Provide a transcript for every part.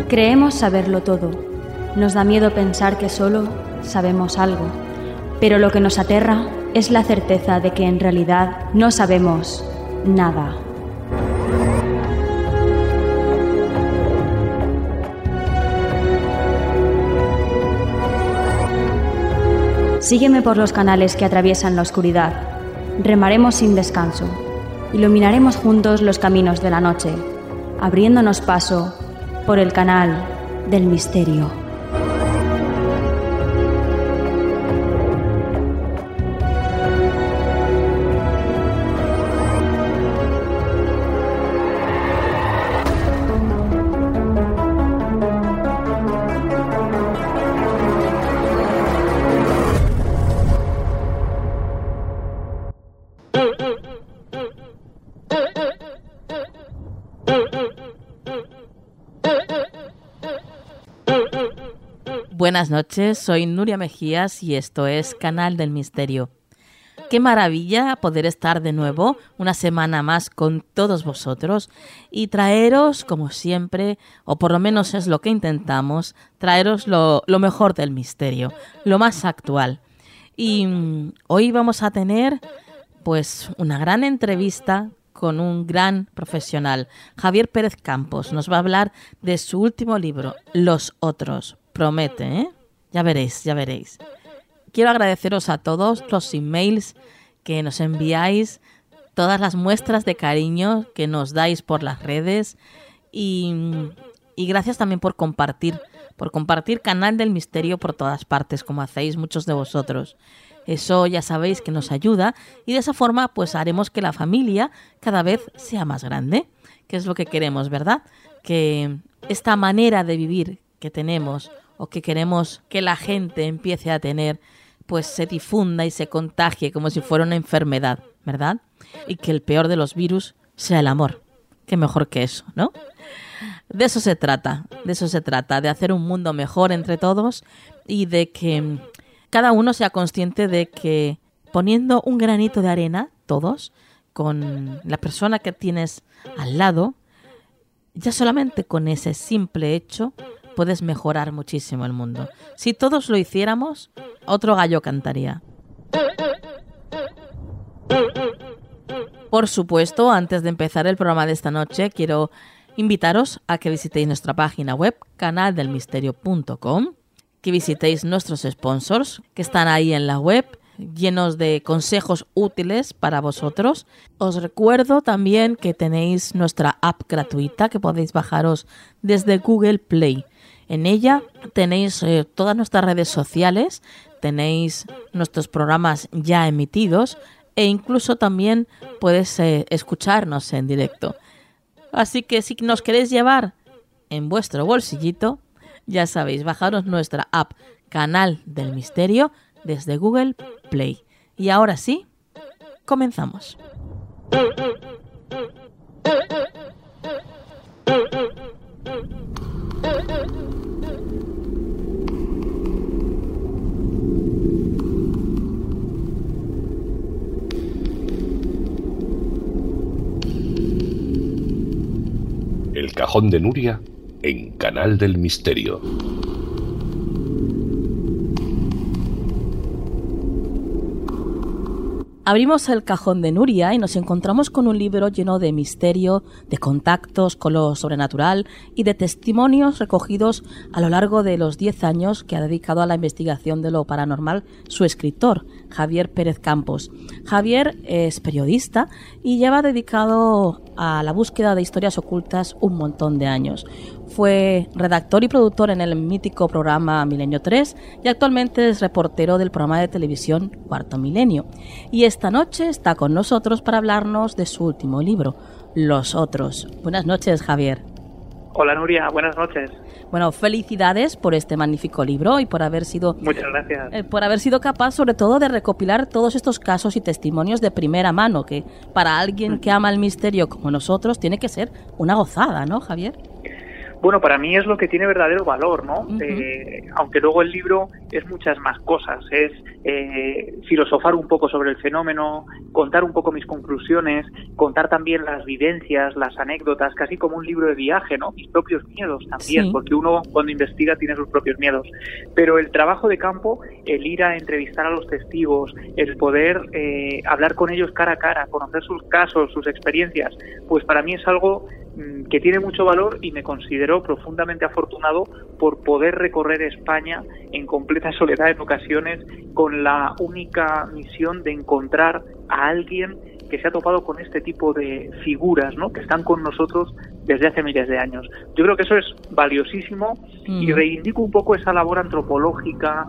Creemos saberlo todo. Nos da miedo pensar que solo sabemos algo. Pero lo que nos aterra es la certeza de que en realidad no sabemos nada. Sígueme por los canales que atraviesan la oscuridad. Remaremos sin descanso. Iluminaremos juntos los caminos de la noche, abriéndonos paso por el canal del misterio. Buenas noches, soy Nuria Mejías y esto es Canal del Misterio. Qué maravilla poder estar de nuevo una semana más con todos vosotros y traeros, como siempre, o por lo menos es lo que intentamos, traeros lo mejor del misterio, lo más actual. Y hoy vamos a tener pues una gran entrevista con un gran profesional. Javier Pérez Campos nos va a hablar de su último libro, Los Otros. Promete, ¿eh? Ya veréis, ya veréis. Quiero agradeceros a todos los emails que nos enviáis, todas las muestras de cariño que nos dais por las redes y gracias también por compartir Canal del Misterio por todas partes, como hacéis muchos de vosotros. Eso ya sabéis que nos ayuda y de esa forma pues haremos que la familia cada vez sea más grande, que es lo que queremos, ¿verdad? Que esta manera de vivir que tenemos o que queremos que la gente empiece a tener, pues se difunda y se contagie como si fuera una enfermedad, ¿verdad? Y que el peor de los virus sea el amor. Qué mejor que eso, ¿no? De eso se trata, de hacer un mundo mejor entre todos y de que cada uno sea consciente de que poniendo un granito de arena, todos, con la persona que tienes al lado, ya solamente con ese simple hecho puedes mejorar muchísimo el mundo. Si todos lo hiciéramos, otro gallo cantaría. Por supuesto, antes de empezar el programa de esta noche, quiero invitaros a que visitéis nuestra página web, canaldelmisterio.com, que visitéis nuestros sponsors, que están ahí en la web, llenos de consejos útiles para vosotros. Os recuerdo también que tenéis nuestra app gratuita que podéis bajaros desde Google Play. En ella tenéis todas nuestras redes sociales, tenéis nuestros programas ya emitidos e incluso también puedes escucharnos en directo. Así que si nos queréis llevar en vuestro bolsillito, ya sabéis, bajaros nuestra app Canal del Misterio desde Google Play. Y ahora sí, comenzamos. El cajón de Nuria en Canal del Misterio. Abrimos el cajón de Nuria y nos encontramos con un libro lleno de misterio, de contactos con lo sobrenatural y de testimonios recogidos a lo largo de los 10 años que ha dedicado a la investigación de lo paranormal su escritor, Javier Pérez Campos. Javier es periodista y lleva dedicado a la búsqueda de historias ocultas un montón de años. Fue redactor y productor en el mítico programa Milenio 3 y actualmente es reportero del programa de televisión Cuarto Milenio. Y esta noche está con nosotros para hablarnos de su último libro, Los Otros. Buenas noches, Javier. Hola, Nuria. Buenas noches. Bueno, felicidades por este magnífico libro y por haber sido... Muchas gracias. Por haber sido capaz, sobre todo, de recopilar todos estos casos y testimonios de primera mano, que para alguien que ama el misterio como nosotros tiene que ser una gozada, ¿no, Javier? Bueno, para mí es lo que tiene verdadero valor, ¿no? Aunque luego el libro es muchas más cosas. Es filosofar un poco sobre el fenómeno, contar un poco mis conclusiones, contar también las vivencias, las anécdotas, casi como un libro de viaje, ¿no? Mis propios miedos también, porque uno cuando investiga tiene sus propios miedos. Pero el trabajo de campo, el ir a entrevistar a los testigos, el poder hablar con ellos cara a cara, conocer sus casos, sus experiencias, pues para mí es algo que tiene mucho valor y me considero profundamente afortunado por poder recorrer España en completa soledad en ocasiones con la única misión de encontrar a alguien que se ha topado con este tipo de figuras, ¿no? Que están con nosotros desde hace miles de años. Yo creo que eso es valiosísimo y reivindico un poco esa labor antropológica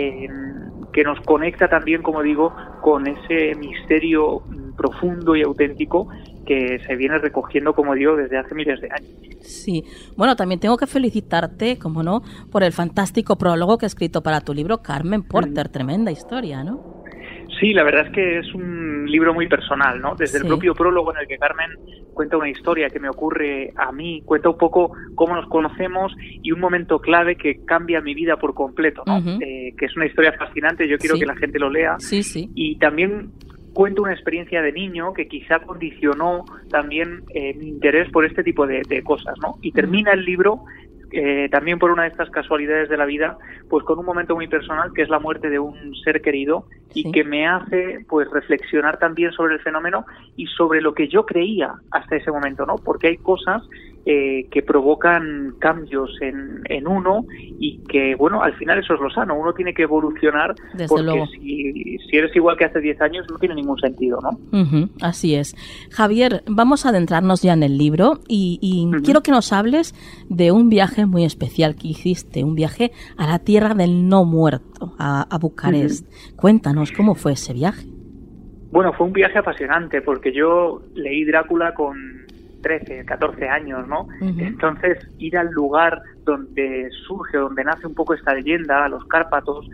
que nos conecta también, como digo, con ese misterio profundo y auténtico que se viene recogiendo, como digo, desde hace miles de años. Sí. Bueno, también tengo que felicitarte, como no, por el fantástico prólogo que ha escrito para tu libro Carmen Porter. Tremenda historia, ¿no? Sí, la verdad es que es un libro muy personal, ¿no? Desde el propio prólogo en el que Carmen cuenta una historia que me ocurre a mí, cuenta un poco cómo nos conocemos y un momento clave que cambia mi vida por completo, ¿no? Que es una historia fascinante, yo quiero que la gente lo lea. Y también cuento una experiencia de niño que quizá condicionó también mi interés por este tipo de cosas, ¿no? Y termina el libro también por una de estas casualidades de la vida, pues con un momento muy personal que es la muerte de un ser querido y que me hace pues reflexionar también sobre el fenómeno y sobre lo que yo creía hasta ese momento, ¿no? Porque hay cosas que provocan cambios en uno y que, bueno, al final eso es lo sano, uno tiene que evolucionar. Desde porque luego. Si eres igual que hace 10 años no tiene ningún sentido, ¿no? Así es. Javier, vamos a adentrarnos ya en el libro y quiero que nos hables de un viaje muy especial que hiciste, un viaje a la tierra del no muerto, a Bucarest. Cuéntanos, ¿cómo fue ese viaje? Bueno, fue un viaje apasionante porque yo leí Drácula con 13, 14 años, ¿no? Entonces, ir al lugar donde surge, donde nace un poco esta leyenda, a los Cárpatos,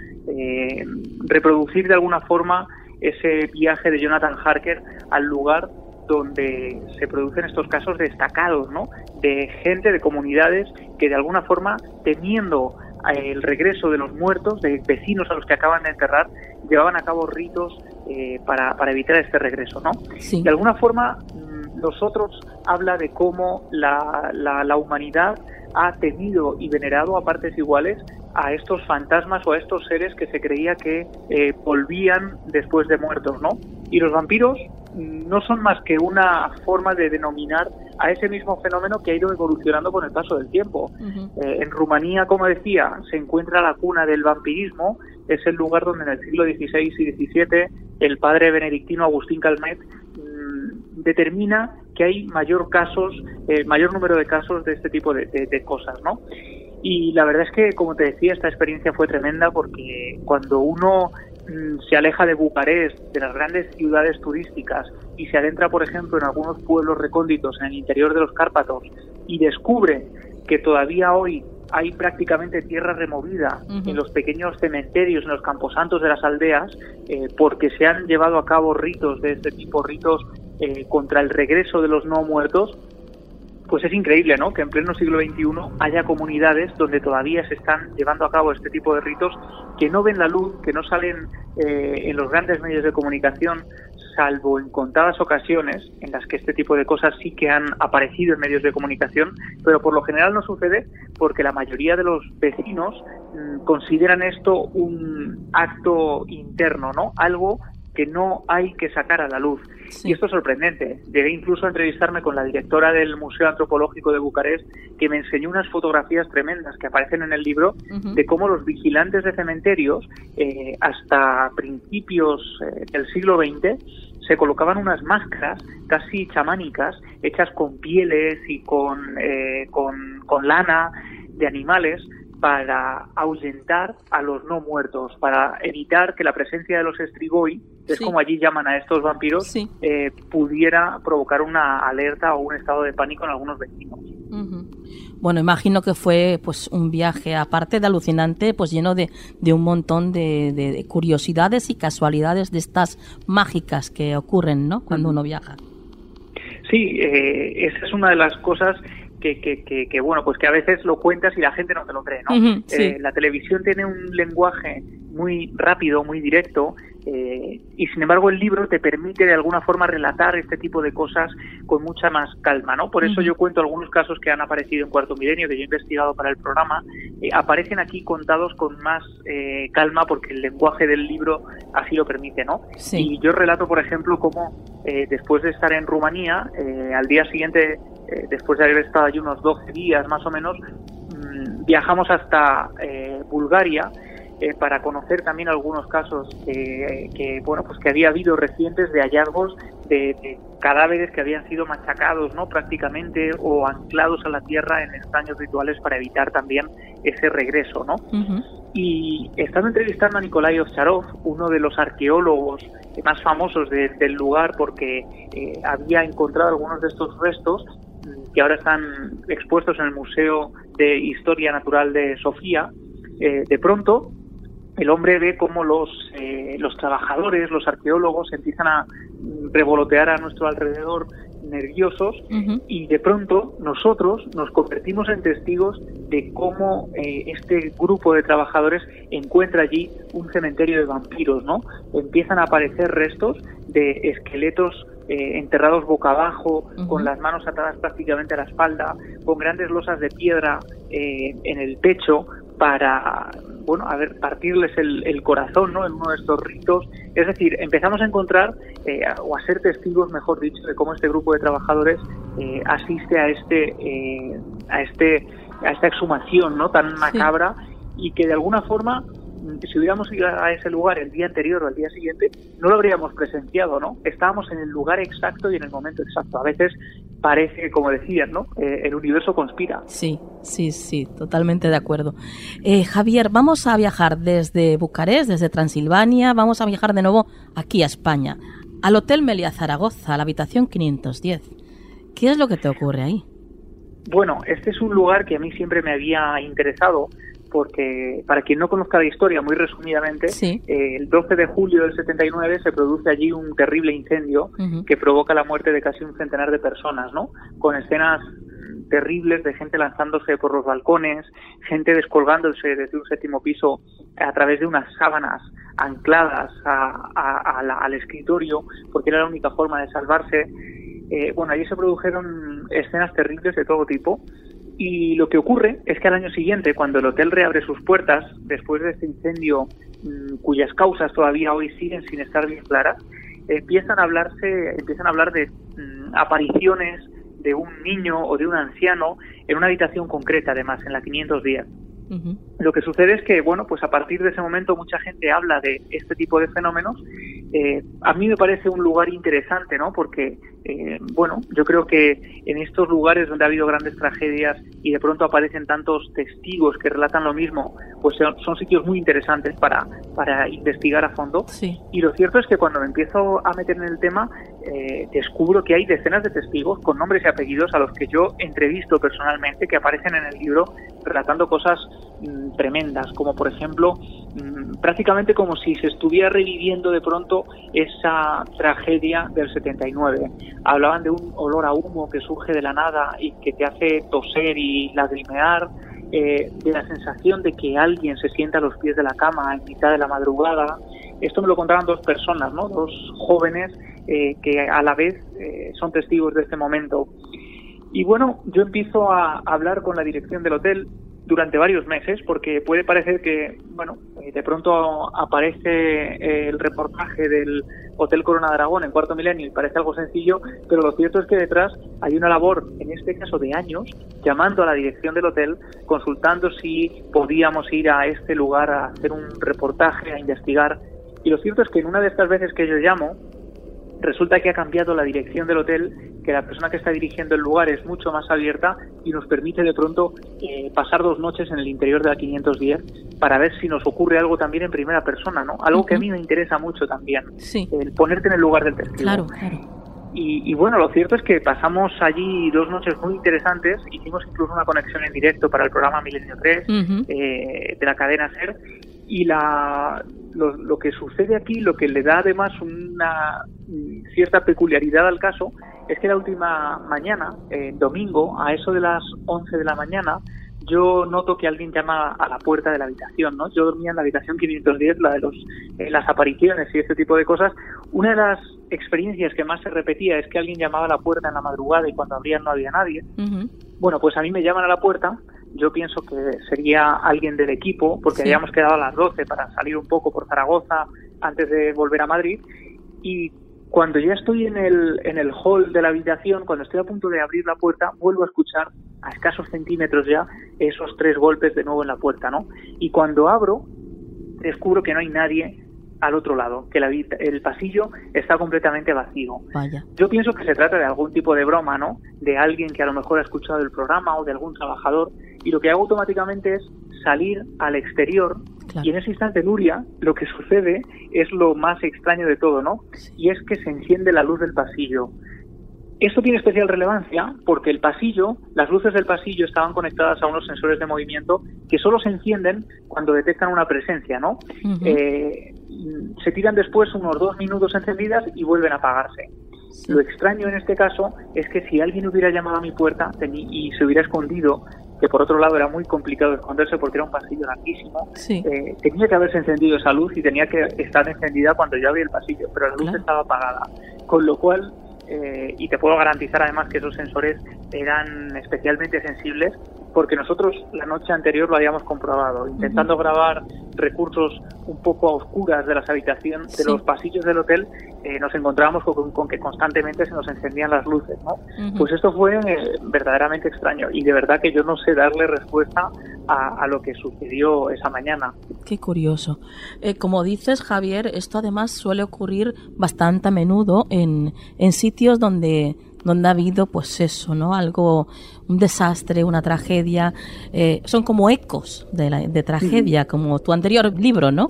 reproducir de alguna forma ese viaje de Jonathan Harker al lugar donde se producen estos casos destacados, ¿no? De gente, de comunidades que de alguna forma, temiendo el regreso de los muertos, de vecinos a los que acaban de enterrar, llevaban a cabo ritos para evitar este regreso, ¿no? De alguna forma, nosotros habla de cómo la humanidad ha temido y venerado a partes iguales a estos fantasmas o a estos seres que se creía que volvían después de muertos, ¿no? Y los vampiros no son más que una forma de denominar a ese mismo fenómeno que ha ido evolucionando con el paso del tiempo. En Rumanía, como decía, se encuentra la cuna del vampirismo, es el lugar donde en el siglo XVI y XVII el padre benedictino Agustín Calmet determina que hay mayor número de casos de este tipo de cosas, ¿no? Y la verdad es que, como te decía, esta experiencia fue tremenda porque cuando uno se aleja de Bucarest, de las grandes ciudades turísticas, y se adentra, por ejemplo, en algunos pueblos recónditos en el interior de los Cárpatos y descubre que todavía hoy hay prácticamente tierra removida en los pequeños cementerios, en los camposantos de las aldeas, porque se han llevado a cabo ritos de este tipo, ritos contra el regreso de los no muertos, pues es increíble, ¿no? Que en pleno siglo XXI haya comunidades donde todavía se están llevando a cabo este tipo de ritos que no ven la luz, que no salen en los grandes medios de comunicación, salvo en contadas ocasiones en las que este tipo de cosas sí que han aparecido en medios de comunicación, pero por lo general no sucede porque la mayoría de los vecinos consideran esto un acto interno, ¿no? Algo que no hay que sacar a la luz. Y esto es sorprendente. Llegué incluso a entrevistarme con la directora del Museo Antropológico de Bucarest, que me enseñó unas fotografías tremendas que aparecen en el libro de cómo los vigilantes de cementerios, hasta principios del siglo XX, se colocaban unas máscaras casi chamánicas, hechas con pieles y con lana de animales, para ahuyentar a los no muertos, para evitar que la presencia de los strigoi, que es como allí llaman a estos vampiros, pudiera provocar una alerta o un estado de pánico en algunos vecinos. Bueno, imagino que fue pues un viaje, aparte de alucinante, pues lleno de un montón de curiosidades y casualidades de estas mágicas que ocurren, ¿no? Cuando uno viaja. Sí, esa es una de las cosas que bueno, pues que a veces lo cuentas y la gente no te lo cree, ¿no? Uh-huh, sí. La televisión tiene un lenguaje muy rápido, muy directo, y sin embargo el libro te permite de alguna forma relatar este tipo de cosas con mucha más calma, ¿no? Por eso yo cuento algunos casos que han aparecido en Cuarto Milenio, que yo he investigado para el programa, aparecen aquí contados con más calma porque el lenguaje del libro así lo permite, ¿no? Sí. Y yo relato, por ejemplo, cómo después de estar en Rumanía, al día siguiente, después de haber estado allí unos 12 días más o menos, viajamos hasta Bulgaria, para conocer también algunos casos que había habido recientes de hallazgos de cadáveres que habían sido machacados, ¿no? Prácticamente, o anclados a la tierra en extraños rituales para evitar también ese regreso, ¿no? Uh-huh. Y estando entrevistando a Nikolai Ovcharov, uno de los arqueólogos más famosos del lugar, porque había encontrado algunos de estos restos que ahora están expuestos en el Museo de Historia Natural de Sofía, de pronto el hombre ve cómo los trabajadores, los arqueólogos, empiezan a revolotear a nuestro alrededor nerviosos, y de pronto nosotros nos convertimos en testigos de cómo este grupo de trabajadores encuentra allí un cementerio de vampiros, ¿no? Empiezan a aparecer restos de esqueletos enterrados boca abajo, con las manos atadas prácticamente a la espalda, con grandes losas de piedra en el pecho para, partirles el corazón, ¿no? En uno de estos ritos. Es decir, empezamos a encontrar o a ser testigos, mejor dicho, de cómo este grupo de trabajadores asiste a esta exhumación, ¿no? Tan macabra, y que de alguna forma, si hubiéramos ido a ese lugar el día anterior o el día siguiente, no lo habríamos presenciado, ¿no? Estábamos en el lugar exacto y en el momento exacto. A veces parece, como decías, ¿no? El universo conspira. Sí, totalmente de acuerdo. Javier, vamos a viajar desde Bucarest, desde Transilvania, vamos a viajar de nuevo aquí a España, al Hotel Meliá Zaragoza, a la habitación 510. ¿Qué es lo que te ocurre ahí? Bueno, este es un lugar que a mí siempre me había interesado, porque, para quien no conozca la historia, muy resumidamente, el 12 de julio del 79 se produce allí un terrible incendio que provoca la muerte de casi un centenar de personas, ¿no? Con escenas terribles de gente lanzándose por los balcones, gente descolgándose desde un 7º piso a través de unas sábanas ancladas al escritorio, porque era la única forma de salvarse. Allí se produjeron escenas terribles de todo tipo. Y lo que ocurre es que al año siguiente, cuando el hotel reabre sus puertas, después de este incendio cuyas causas todavía hoy siguen sin estar bien claras, empiezan a hablar de apariciones de un niño o de un anciano en una habitación concreta, además, en la 510. Lo que sucede es que, a partir de ese momento mucha gente habla de este tipo de fenómenos. A mí me parece un lugar interesante, ¿no? Porque, yo creo que en estos lugares donde ha habido grandes tragedias y de pronto aparecen tantos testigos que relatan lo mismo, pues son sitios muy interesantes para investigar a fondo. Sí. Y lo cierto es que cuando me empiezo a meter en el tema, descubro que hay decenas de testigos con nombres y apellidos a los que yo entrevisto personalmente, que aparecen en el libro relatando cosas tremendas, como por ejemplo, prácticamente como si se estuviera reviviendo de pronto esa tragedia del 79. Hablaban de un olor a humo que surge de la nada y que te hace toser y lagrimear, de la sensación de que alguien se sienta a los pies de la cama en mitad de la madrugada. Esto me lo contaban dos personas, ¿no? Dos jóvenes que a la vez son testigos de este momento. Y yo empiezo a hablar con la dirección del hotel durante varios meses, porque puede parecer que, de pronto aparece el reportaje del Hotel Corona de Aragón en Cuarto Milenio y parece algo sencillo, pero lo cierto es que detrás hay una labor, en este caso de años, llamando a la dirección del hotel, consultando si podíamos ir a este lugar a hacer un reportaje, a investigar. Y lo cierto es que en una de estas veces que yo llamo, resulta que ha cambiado la dirección del hotel, que la persona que está dirigiendo el lugar es mucho más abierta y nos permite de pronto pasar 2 noches en el interior de la 510 para ver si nos ocurre algo también en primera persona, ¿no? Algo que a mí me interesa mucho también, el ponerte en el lugar del testigo. Claro. Y lo cierto es que pasamos allí 2 noches muy interesantes. Hicimos incluso una conexión en directo para el programa Milenio 3 de la cadena SER. Y lo que sucede aquí, lo que le da además una cierta peculiaridad al caso, es que la última mañana, domingo, a eso de las 11 de la mañana, yo noto que alguien llama a la puerta de la habitación, ¿no? Yo dormía en la habitación 510, la de las apariciones y este tipo de cosas. Una de las experiencias que más se repetía es que alguien llamaba a la puerta en la madrugada y cuando abrían no había nadie. Uh-huh. Bueno, pues a mí me llaman a la puerta. Yo pienso que sería alguien del equipo, porque habíamos quedado a las 12 para salir un poco por Zaragoza antes de volver a Madrid. Y cuando ya estoy en el hall de la habitación, cuando estoy a punto de abrir la puerta, vuelvo a escuchar a escasos centímetros ya esos 3 golpes de nuevo en la puerta, ¿no? Y cuando abro, descubro que no hay nadie al otro lado, que el pasillo está completamente vacío. Vaya. Yo pienso que se trata de algún tipo de broma, ¿no? De alguien que a lo mejor ha escuchado el programa o de algún trabajador, y lo que hago automáticamente es salir al exterior. Claro. Y en ese instante, Nuria, lo que sucede es lo más extraño de todo, ¿no? Sí. Y es que se enciende la luz del pasillo. Esto tiene especial relevancia porque el pasillo, las luces del pasillo estaban conectadas a unos sensores de movimiento que solo se encienden cuando detectan una presencia, ¿no? Uh-huh. Se tiran después unos 2 minutos encendidas y vuelven a apagarse. Sí. Lo extraño en este caso es que si alguien hubiera llamado a mi puerta y se hubiera escondido, que por otro lado era muy complicado esconderse porque era un pasillo larguísimo, sí. Tenía que haberse encendido esa luz y tenía que estar encendida cuando yo abrí el pasillo, pero la luz estaba apagada, con lo cual, y te puedo garantizar además que esos sensores eran especialmente sensibles porque nosotros la noche anterior lo habíamos comprobado, intentando grabar recursos un poco a oscuras de las habitaciones, de los pasillos del hotel, nos encontrábamos con que constantemente se nos encendían las luces, ¿no? Uh-huh. Pues esto fue verdaderamente extraño y de verdad que yo no sé darle respuesta a lo que sucedió esa mañana. Qué curioso. Como dices, Javier, esto además suele ocurrir bastante a menudo en sitios donde ha habido, pues eso, ¿no? Algo, un desastre, una tragedia. Son como ecos de tragedia, como tu anterior libro, ¿no?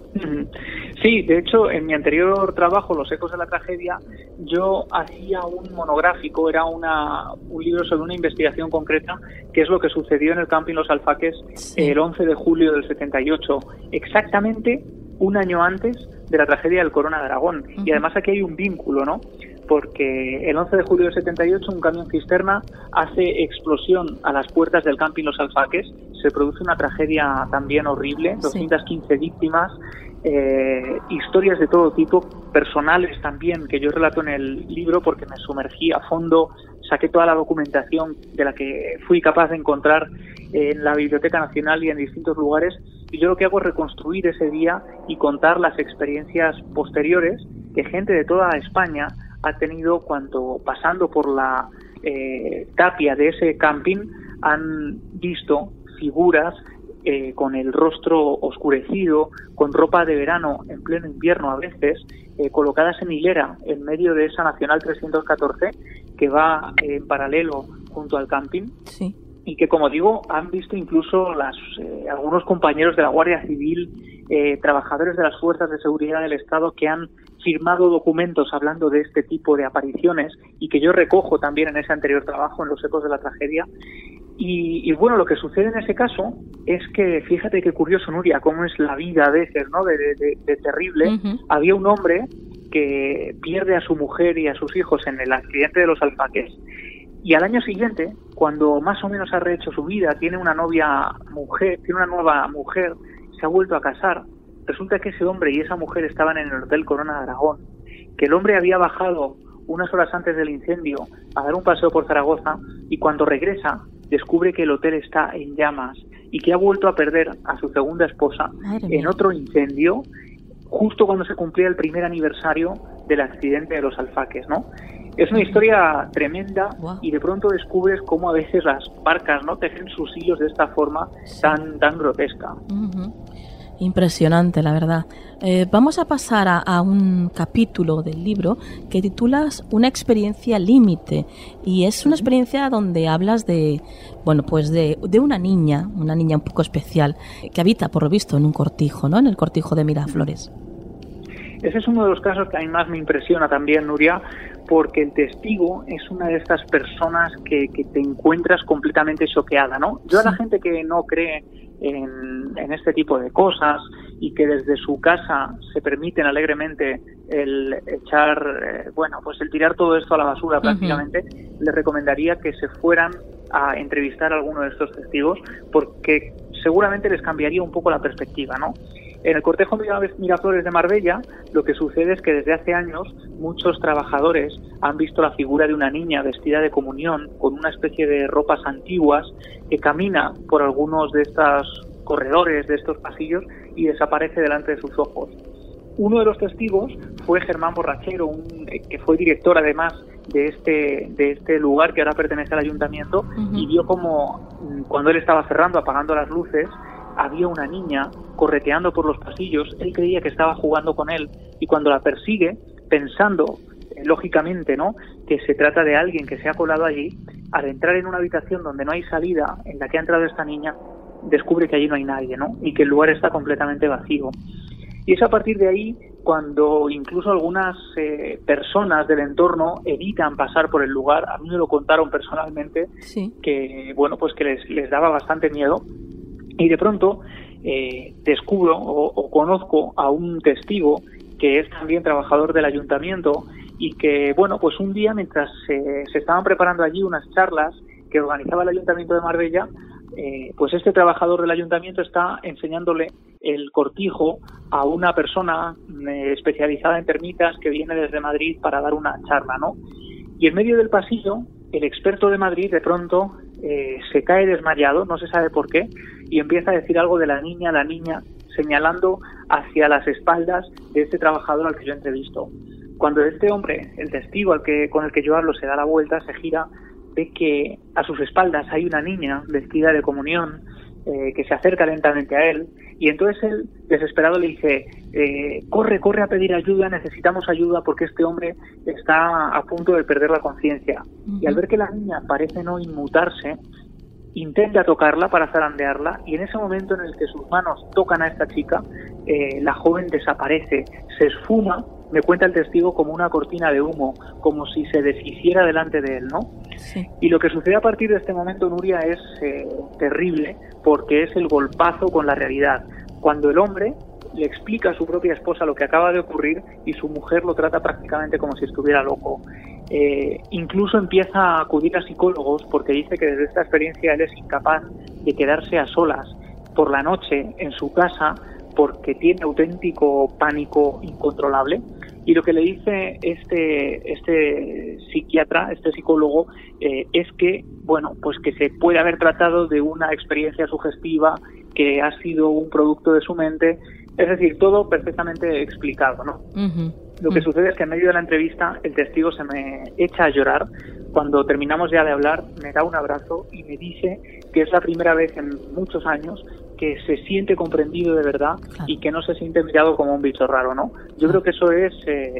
Sí, de hecho, en mi anterior trabajo, Los ecos de la tragedia, yo hacía un monográfico, era un libro sobre una investigación concreta, que es lo que sucedió en el camping Los Alfaques el 11 de julio del 78, exactamente un año antes de la tragedia del Corona de Aragón. Uh-huh. Y además aquí hay un vínculo, ¿no? Porque el 11 de julio del 78 un camión cisterna hace explosión a las puertas del camping Los Alfaques, se produce una tragedia también horrible, 215 víctimas, historias de todo tipo, personales también, que yo relato en el libro porque me sumergí a fondo, saqué toda la documentación de la que fui capaz de encontrar en la Biblioteca Nacional y en distintos lugares, y yo lo que hago es reconstruir ese día y contar las experiencias posteriores que gente de toda España ha tenido cuando, pasando por la tapia de ese camping, han visto figuras con el rostro oscurecido, con ropa de verano en pleno invierno a veces, colocadas en hilera en medio de esa Nacional 314 que va en paralelo junto al camping. Sí. Y que, como digo, han visto incluso algunos compañeros de la Guardia Civil, trabajadores de las fuerzas de seguridad del Estado que han firmado documentos hablando de este tipo de apariciones y que yo recojo también en ese anterior trabajo, en Los ecos de la tragedia. Y bueno, lo que sucede en ese caso es que, fíjate qué curioso, Nuria, cómo es la vida a veces, ¿no? De terrible. Uh-huh. Había un hombre que pierde a su mujer y a sus hijos en el accidente de Los Alfaques. Y al año siguiente, cuando más o menos ha rehecho su vida, tiene una nueva mujer, se ha vuelto a casar. Resulta que ese hombre y esa mujer estaban en el Hotel Corona de Aragón, que el hombre había bajado unas horas antes del incendio a dar un paseo por Zaragoza y cuando regresa descubre que el hotel está en llamas y que ha vuelto a perder a su segunda esposa en otro incendio justo cuando se cumplía el primer aniversario del accidente de Los Alfaques, ¿no? Es una historia tremenda. Wow. Y de pronto descubres cómo a veces las barcas, ¿no?, tejen sus hilos de esta forma tan grotesca. Uh-huh. Impresionante, la verdad. Vamos a pasar a un capítulo del libro que titulas Una experiencia límite, y es una experiencia donde hablas de una niña un poco especial que habita, por lo visto, en un cortijo, ¿no? En el cortijo de Miraflores. Ese es uno de los casos que a mí más me impresiona también, Nuria, porque el testigo es una de estas personas que te encuentras completamente choqueada, ¿no? Yo a la gente que no cree en este tipo de cosas y que desde su casa se permiten alegremente el echar, el tirar todo esto a la basura prácticamente, les recomendaría que se fueran a entrevistar a alguno de estos testigos, porque seguramente les cambiaría un poco la perspectiva, ¿no? En el cortejo Miraflores de Marbella, lo que sucede es que desde hace años muchos trabajadores han visto la figura de una niña vestida de comunión con una especie de ropas antiguas que camina por algunos de estos corredores, de estos pasillos, y desaparece delante de sus ojos. Uno de los testigos fue Germán Borrachero, que fue director además de este lugar que ahora pertenece al ayuntamiento, y vio como cuando él estaba cerrando, apagando las luces, había una niña correteando por los pasillos. Él creía que estaba jugando con él, y cuando la persigue, pensando lógicamente, ¿no?, que se trata de alguien que se ha colado allí, al entrar en una habitación donde no hay salida, en la que ha entrado esta niña, descubre que allí no hay nadie, ¿no?, y que el lugar está completamente vacío. Y es a partir de ahí cuando incluso algunas personas del entorno evitan pasar por el lugar. A mí me lo contaron personalmente, sí, que que les daba bastante miedo. Y de pronto descubro o conozco a un testigo que es también trabajador del ayuntamiento y que, un día mientras se estaban preparando allí unas charlas que organizaba el Ayuntamiento de Marbella, este trabajador del ayuntamiento está enseñándole el cortijo a una persona especializada en termitas que viene desde Madrid para dar una charla, ¿no? Y en medio del pasillo, el experto de Madrid de pronto se cae desmayado, no se sabe por qué, y empieza a decir algo de la niña, señalando hacia las espaldas de este trabajador al que yo entrevisto. Cuando este hombre, el testigo con el que yo hablo, se da la vuelta, se gira, ve que a sus espaldas hay una niña vestida de comunión que se acerca lentamente a él, y entonces él, desesperado, le dice: corre a pedir ayuda, necesitamos ayuda porque este hombre está a punto de perder la conciencia. Y al ver que la niña parece no inmutarse, intenta tocarla para zarandearla, y en ese momento en el que sus manos tocan a esta chica, la joven desaparece, se esfuma, me cuenta el testigo, como una cortina de humo, como si se deshiciera delante de él, ¿no? Sí. Y lo que sucede a partir de este momento, Nuria, es terrible, porque es el golpazo con la realidad. Cuando el hombre le explica a su propia esposa lo que acaba de ocurrir y su mujer lo trata prácticamente como si estuviera loco. Incluso empieza a acudir a psicólogos porque dice que desde esta experiencia él es incapaz de quedarse a solas por la noche en su casa porque tiene auténtico pánico incontrolable. Y lo que le dice este psiquiatra, este psicólogo, es que, que se puede haber tratado de una experiencia sugestiva, que ha sido un producto de su mente, es decir, todo perfectamente explicado, ¿no? Lo que sucede es que en medio de la entrevista el testigo se me echa a llorar. Cuando terminamos ya de hablar, me da un abrazo y me dice que es la primera vez en muchos años que se siente comprendido de verdad, claro, y que no se siente mirado como un bicho raro, ¿no? Yo creo que eso es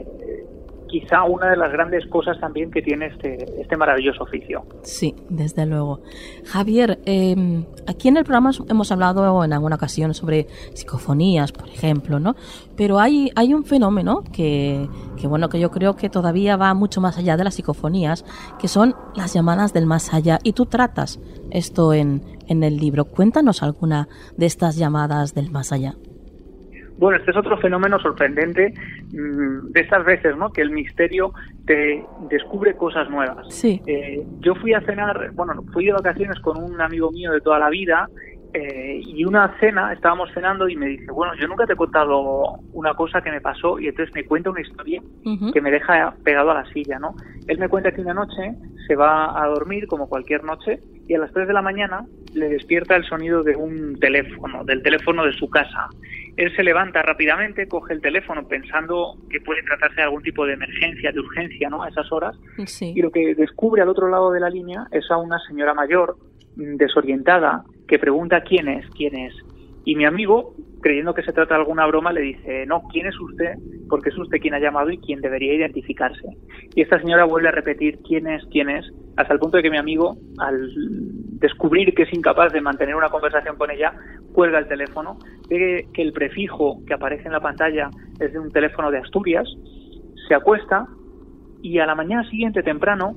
quizá una de las grandes cosas también que tiene este maravilloso oficio. Sí, desde luego. Javier, aquí en el programa hemos hablado en alguna ocasión sobre psicofonías, por ejemplo, ¿no? Pero hay un fenómeno que yo creo que todavía va mucho más allá de las psicofonías, que son las llamadas del más allá. Y tú tratas esto en el libro. Cuéntanos alguna de estas llamadas del más allá. Bueno, este es otro fenómeno sorprendente de estas veces, ¿no?, que el misterio te descubre cosas nuevas. Sí. Yo fui fui de vacaciones con un amigo mío de toda la vida, y una cena, estábamos cenando y me dice: yo nunca te he contado una cosa que me pasó, y entonces me cuenta una historia que me deja pegado a la silla, ¿no? Él me cuenta que una noche se va a dormir como cualquier noche y a las 3 de la mañana le despierta el sonido de un teléfono, del teléfono de su casa. Él se levanta rápidamente, coge el teléfono pensando que puede tratarse de algún tipo de emergencia, de urgencia, ¿no?, a esas horas. Sí. Y lo que descubre al otro lado de la línea es a una señora mayor, desorientada, que pregunta quién es. Y mi amigo, creyendo que se trata de alguna broma, le dice: no, ¿quién es usted? Porque es usted quien ha llamado y quien debería identificarse. Y esta señora vuelve a repetir quién es, hasta el punto de que mi amigo, al descubrir que es incapaz de mantener una conversación con ella, cuelga el teléfono, ve que el prefijo que aparece en la pantalla es de un teléfono de Asturias, se acuesta y a la mañana siguiente temprano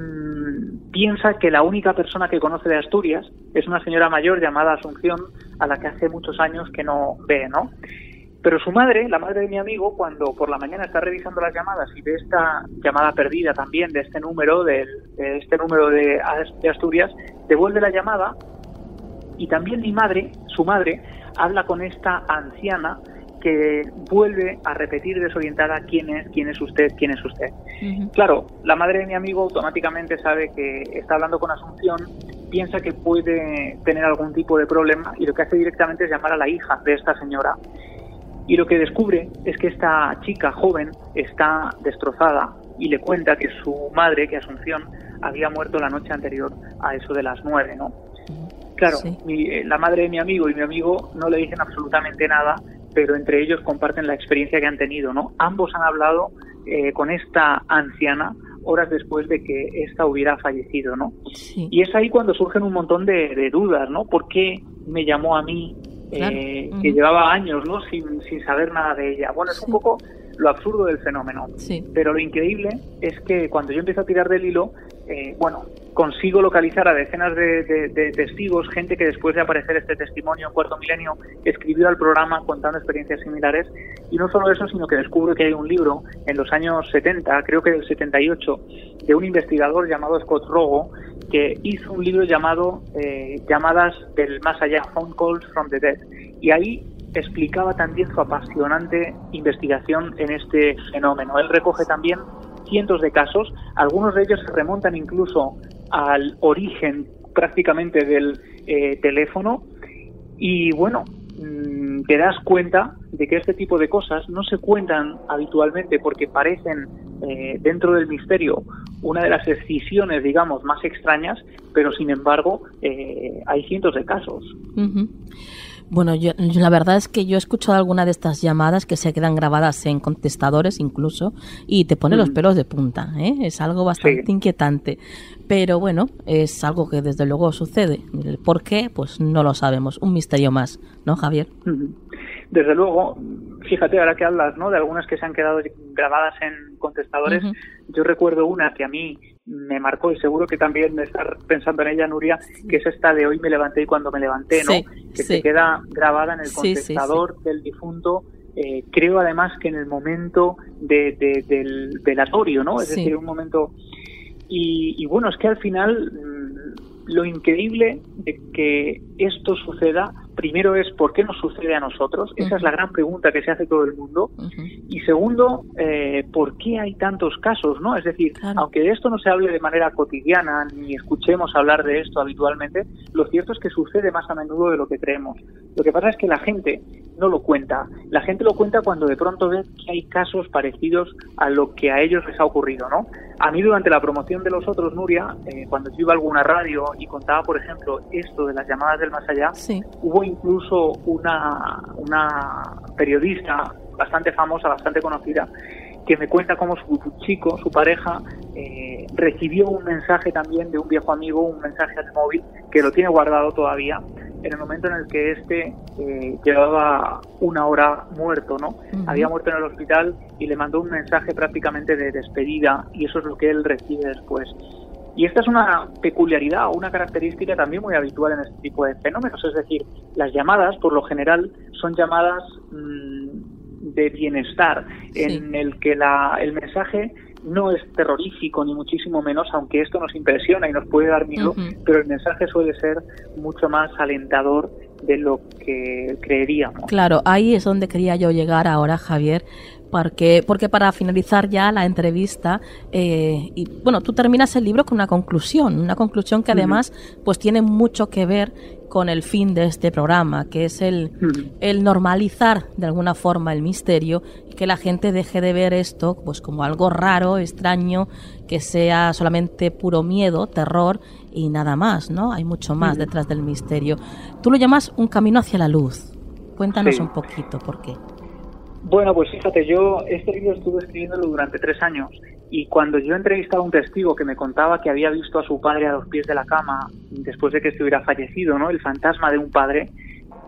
piensa que la única persona que conoce de Asturias es una señora mayor llamada Asunción, a la que hace muchos años que no ve, ¿no? Pero su madre, la madre de mi amigo, cuando por la mañana está revisando las llamadas y ve esta llamada perdida también de este número, de Asturias, devuelve la llamada y también su madre, habla con esta anciana que vuelve a repetir desorientada quién es usted. Uh-huh. Claro, la madre de mi amigo automáticamente sabe que está hablando con Asunción, piensa que puede tener algún tipo de problema y lo que hace directamente es llamar a la hija de esta señora. Y lo que descubre es que esta chica joven está destrozada y le cuenta que su madre, que Asunción, había muerto la noche anterior a eso de las 9, ¿no? Claro, sí. La madre de mi amigo y mi amigo no le dicen absolutamente nada, pero entre ellos comparten la experiencia que han tenido, ¿no? Ambos han hablado con esta anciana horas después de que ésta hubiera fallecido, ¿no? Sí. Y es ahí cuando surgen un montón de dudas, ¿no? ¿Por qué me llamó a mí, claro. Que llevaba años, ¿no? sin saber nada de ella? Bueno, es un poco lo absurdo del fenómeno. Sí. Pero lo increíble es que cuando yo empiezo a tirar del hilo, consigo localizar a decenas de testigos, gente que después de aparecer este testimonio en Cuarto Milenio escribió al programa contando experiencias similares, y no solo eso, sino que descubro que hay un libro en los años 70, creo que del 78, de un investigador llamado Scott Rogo, que hizo un libro llamado Llamadas del Más Allá, Phone Calls from the Dead, y ahí explicaba también su apasionante investigación en este fenómeno. Él recoge también cientos de casos, algunos de ellos se remontan incluso al origen prácticamente del teléfono, y bueno, te das cuenta de que este tipo de cosas no se cuentan habitualmente porque parecen dentro del misterio una de las escisiones, digamos, más extrañas, pero sin embargo hay cientos de casos. Uh-huh. Bueno, yo la verdad es que yo he escuchado alguna de estas llamadas que se quedan grabadas en contestadores incluso, y te pone los pelos de punta, ¿eh? Es algo bastante inquietante, pero bueno, es algo que desde luego sucede. El por qué, pues no lo sabemos, un misterio más, ¿no, Javier? Desde luego, fíjate, ahora que hablas, ¿no?, de algunas que se han quedado grabadas en contestadores, yo recuerdo una que a mí me marcó, y seguro que también me estás pensando en ella, Nuria, que es esta de hoy me levanté y cuando me levanté, ¿no? Que se queda grabada en el contestador del difunto, creo además que en el momento del velatorio, ¿no? Es decir, un momento... Y bueno, es que al final lo increíble de que esto suceda, primero es ¿por qué nos sucede a nosotros? Esa es la gran pregunta que se hace todo el mundo. Y segundo, ¿por qué hay tantos casos, no? Es decir, aunque de esto no se hable de manera cotidiana ni escuchemos hablar de esto habitualmente, lo cierto es que sucede más a menudo de lo que creemos. Lo que pasa es que la gente no lo cuenta. La gente lo cuenta cuando de pronto ve que hay casos parecidos a lo que a ellos les ha ocurrido, ¿no? A mí durante la promoción de los otros, Nuria, cuando yo iba a alguna radio y contaba, por ejemplo, esto de las llamadas del más allá, hubo incluso una periodista bastante famosa, bastante conocida, que me cuenta cómo su chico, su pareja, recibió un mensaje también de un viejo amigo, un mensaje al móvil, que lo tiene guardado todavía, en el momento en el que llevaba una hora muerto, ¿no? Había muerto en el hospital y le mandó un mensaje prácticamente de despedida, y eso es lo que él recibe después. Y esta es una peculiaridad o una característica también muy habitual en este tipo de fenómenos, es decir, las llamadas, por lo general, son llamadas de bienestar, en el que el mensaje no es terrorífico ni muchísimo menos, aunque esto nos impresiona y nos puede dar miedo, pero el mensaje suele ser mucho más alentador de lo que creeríamos. Claro, ahí es donde quería yo llegar ahora, Javier, porque para finalizar ya la entrevista, y bueno, tú terminas el libro con una conclusión que además pues tiene mucho que ver con el fin de este programa, que es el normalizar de alguna forma el misterio, y que la gente deje de ver esto pues como algo raro, extraño, que sea solamente puro miedo, terror y nada más, ¿no? Hay mucho más detrás del misterio. Tú lo llamas un camino hacia la luz. Cuéntanos un poquito por qué. Bueno, pues fíjate, yo este libro estuve escribiéndolo durante 3 años, y cuando yo entrevistaba a un testigo que me contaba que había visto a su padre a los pies de la cama después de que estuviera fallecido, ¿no?, el fantasma de un padre,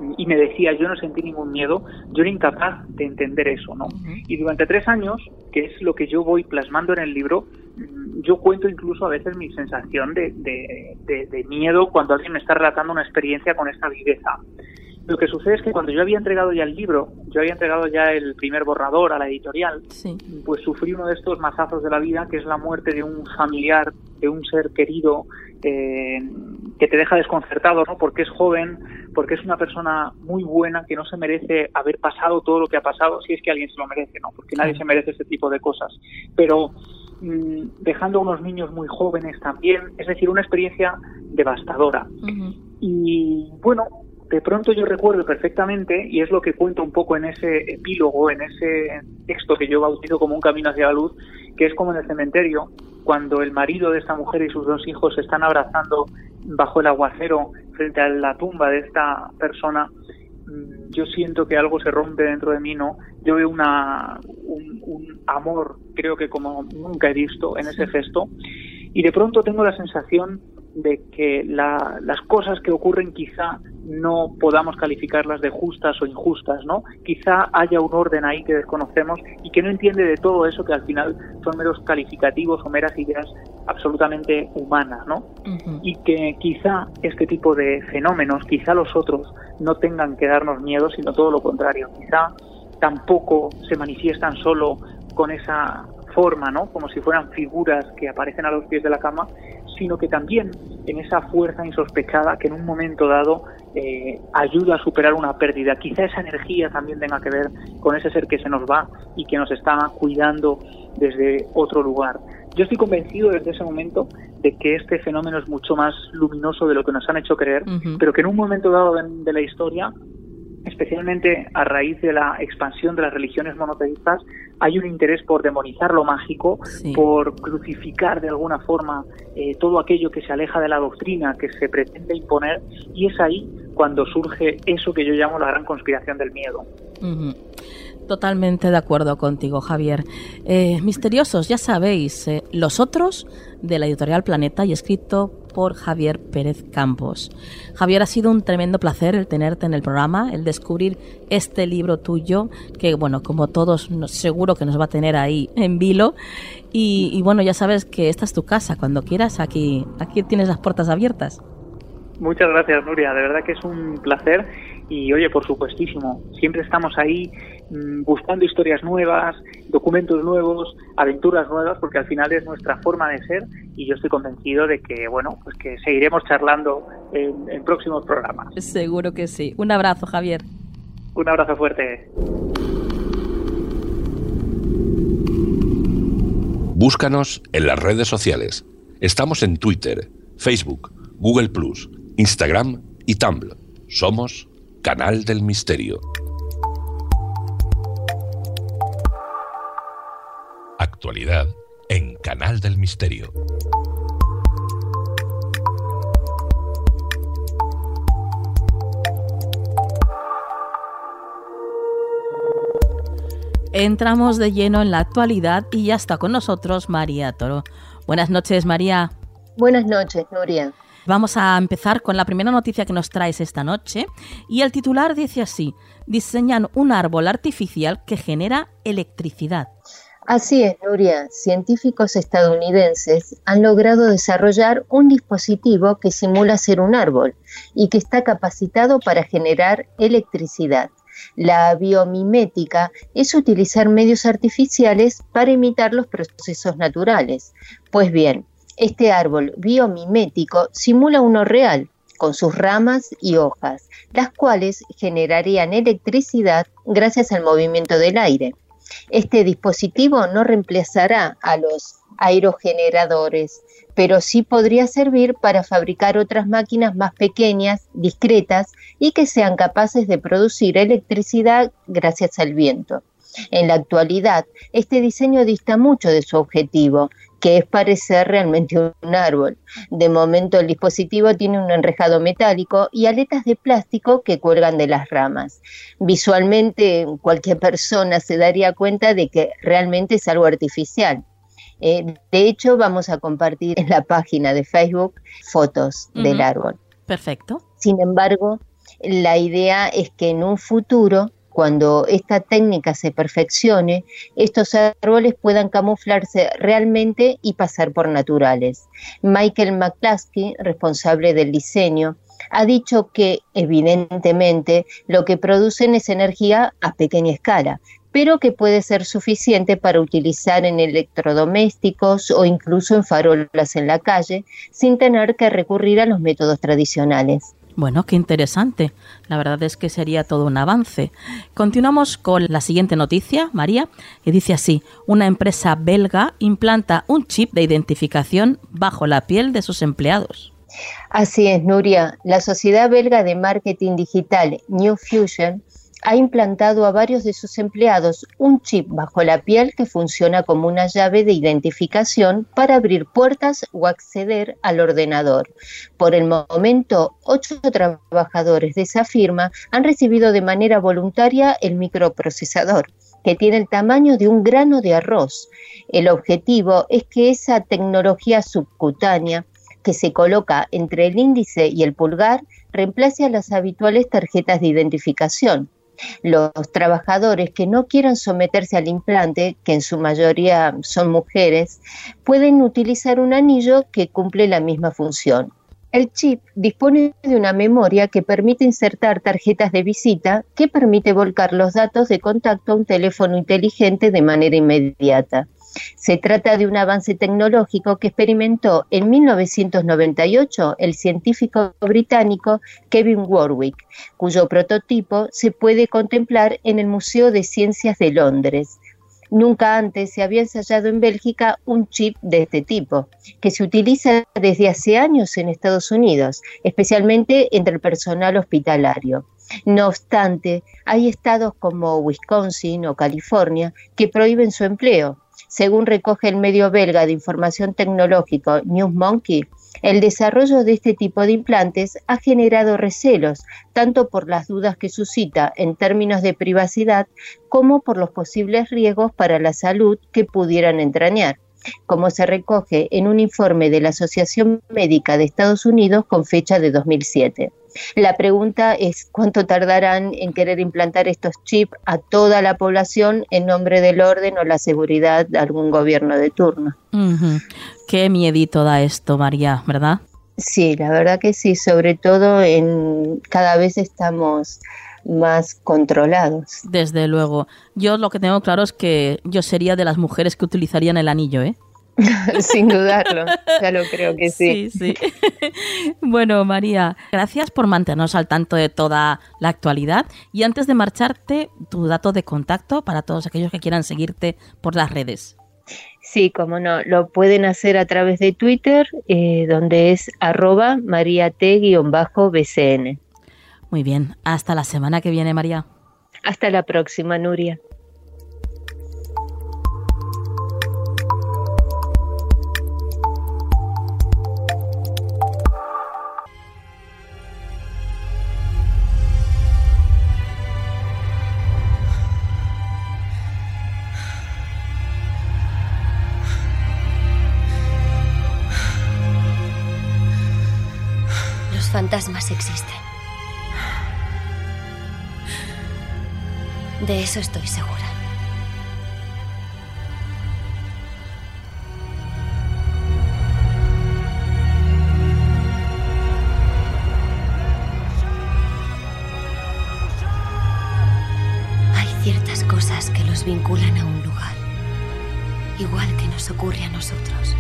y me decía, yo no sentí ningún miedo, yo era incapaz de entender eso, ¿no? Y durante 3 años, que es lo que yo voy plasmando en el libro, yo cuento incluso a veces mi sensación de miedo cuando alguien me está relatando una experiencia con esta viveza. Lo que sucede es que cuando yo había entregado ya el libro, yo había entregado ya el primer borrador a la editorial, sí, pues sufrí uno de estos mazazos de la vida, que es la muerte de un familiar, de un ser querido, que te deja desconcertado, ¿no? Porque es joven, porque es una persona muy buena, que no se merece haber pasado todo lo que ha pasado, si es que alguien se lo merece, ¿no? Porque nadie se merece ese tipo de cosas. Pero dejando a unos niños muy jóvenes también, es decir, una experiencia devastadora. Y bueno, de pronto yo recuerdo perfectamente, y es lo que cuento un poco en ese epílogo, en ese texto que yo bautizo como Un camino hacia la luz, que es como en el cementerio, cuando el marido de esta mujer y sus 2 hijos se están abrazando bajo el aguacero frente a la tumba de esta persona. Yo siento que algo se rompe dentro de mí, ¿no? Yo veo un amor, creo que como nunca he visto en ese gesto, y de pronto tengo la sensación de que las cosas que ocurren quizá no podamos calificarlas de justas o injustas, ¿no? Quizá haya un orden ahí que desconocemos y que no entiende de todo eso, que al final son meros calificativos o meras ideas absolutamente humanas, ¿no? Y que quizá este tipo de fenómenos, quizá los otros, no tengan que darnos miedo, sino todo lo contrario. Quizá tampoco se manifiestan solo con esa forma, ¿no? Como si fueran figuras que aparecen a los pies de la cama, sino que también en esa fuerza insospechada que en un momento dado ayuda a superar una pérdida. Quizá esa energía también tenga que ver con ese ser que se nos va y que nos está cuidando desde otro lugar. Yo estoy convencido desde ese momento de que este fenómeno es mucho más luminoso de lo que nos han hecho creer, pero que en un momento dado de la historia, especialmente a raíz de la expansión de las religiones monoteístas, hay un interés por demonizar lo mágico, por crucificar de alguna forma todo aquello que se aleja de la doctrina que se pretende imponer, y es ahí cuando surge eso que yo llamo la gran conspiración del miedo. Totalmente de acuerdo contigo, Javier. Misteriosos, ya sabéis, Los Otros, de la editorial Planeta, y escrito por Javier Pérez Campos. Javier, ha sido un tremendo placer el tenerte en el programa, el descubrir este libro tuyo, que bueno, como todos, seguro que nos va a tener ahí en vilo. Y bueno, ya sabes que esta es tu casa, cuando quieras, aquí tienes las puertas abiertas. Muchas gracias, Nuria, de verdad que es un placer. Y oye, por supuestísimo, siempre estamos ahí buscando historias nuevas, documentos nuevos, aventuras nuevas, porque al final es nuestra forma de ser, y yo estoy convencido de que, bueno, pues que seguiremos charlando en próximos programas. Seguro que sí. Un abrazo, Javier. Un abrazo fuerte. Búscanos en las redes sociales. Estamos en Twitter, Facebook, Google+, Instagram y Tumblr. Somos Canal del Misterio. Actualidad en Canal del Misterio. Entramos de lleno en la actualidad y ya está con nosotros María Toro. Buenas noches, María. Buenas noches, Nuria. Vamos a empezar con la primera noticia que nos traes esta noche, y el titular dice así: diseñan un árbol artificial que genera electricidad. Así es, Nuria. Científicos estadounidenses han logrado desarrollar un dispositivo que simula ser un árbol y que está capacitado para generar electricidad. La biomimética es utilizar medios artificiales para imitar los procesos naturales. Pues bien, este árbol biomimético simula uno real, con sus ramas y hojas, las cuales generarían electricidad gracias al movimiento del aire. Este dispositivo no reemplazará a los aerogeneradores, pero sí podría servir para fabricar otras máquinas más pequeñas, discretas y que sean capaces de producir electricidad gracias al viento. En la actualidad, este diseño dista mucho de su objetivo, que es parecer realmente un árbol. De momento, el dispositivo tiene un enrejado metálico y aletas de plástico que cuelgan de las ramas. Visualmente, cualquier persona se daría cuenta de que realmente es algo artificial. De hecho, vamos a compartir en la página de Facebook fotos del árbol. Perfecto. Sin embargo, La idea es que en un futuro, cuando esta técnica se perfeccione, estos árboles puedan camuflarse realmente y pasar por naturales. Michael McCluskey, responsable del diseño, ha dicho que, evidentemente, lo que producen es energía a pequeña escala, pero que puede ser suficiente para utilizar en electrodomésticos o incluso en farolas en la calle, sin tener que recurrir a los métodos tradicionales. Bueno, qué interesante. La verdad es que sería todo un avance. Continuamos con la siguiente noticia, María, que dice así: una empresa belga implanta un chip de identificación bajo la piel de sus empleados. Así es, Nuria. La sociedad belga de marketing digital New Fusion ha implantado a varios de sus empleados un chip bajo la piel que funciona como una llave de identificación para abrir puertas o acceder al ordenador. Por el momento, 8 trabajadores de esa firma han recibido de manera voluntaria el microprocesador, que tiene el tamaño de un grano de arroz. El objetivo es que esa tecnología subcutánea que se coloca entre el índice y el pulgar reemplace a las habituales tarjetas de identificación. Los trabajadores que no quieran someterse al implante, que en su mayoría son mujeres, pueden utilizar un anillo que cumple la misma función. El chip dispone de una memoria que permite insertar tarjetas de visita que permite volcar los datos de contacto a un teléfono inteligente de manera inmediata. Se trata de un avance tecnológico que experimentó en 1998 el científico británico Kevin Warwick, cuyo prototipo se puede contemplar en el Museo de Ciencias de Londres. Nunca antes se había ensayado en Bélgica un chip de este tipo, que se utiliza desde hace años en Estados Unidos, especialmente entre el personal hospitalario. No obstante, hay estados como Wisconsin o California que prohíben su empleo. Según recoge el medio belga de información tecnológica NewsMonkey, el desarrollo de este tipo de implantes ha generado recelos, tanto por las dudas que suscita en términos de privacidad, como por los posibles riesgos para la salud que pudieran entrañar, como se recoge en un informe de la Asociación Médica de Estados Unidos con fecha de 2007. La pregunta es cuánto tardarán en querer implantar estos chips a toda la población en nombre del orden o la seguridad de algún gobierno de turno. Uh-huh. Qué miedito da esto, María, ¿verdad? Sí, la verdad que sí, sobre todo cada vez estamos más controlados. Desde luego. Yo lo que tengo claro es que yo sería de las mujeres que utilizarían el anillo, ¿eh? Sin dudarlo, ya lo creo que sí. Sí. Bueno, María, gracias por mantenernos al tanto de toda la actualidad. Y antes de marcharte, tu dato de contacto para todos aquellos que quieran seguirte por las redes. Sí, cómo no, lo pueden hacer a través de Twitter, donde es @mariat_bcn. Muy bien, hasta la semana que viene, María. Hasta la próxima, Nuria. Los fantasmas existen. De eso estoy segura. Hay ciertas cosas que los vinculan a un lugar, igual que nos ocurre a nosotros.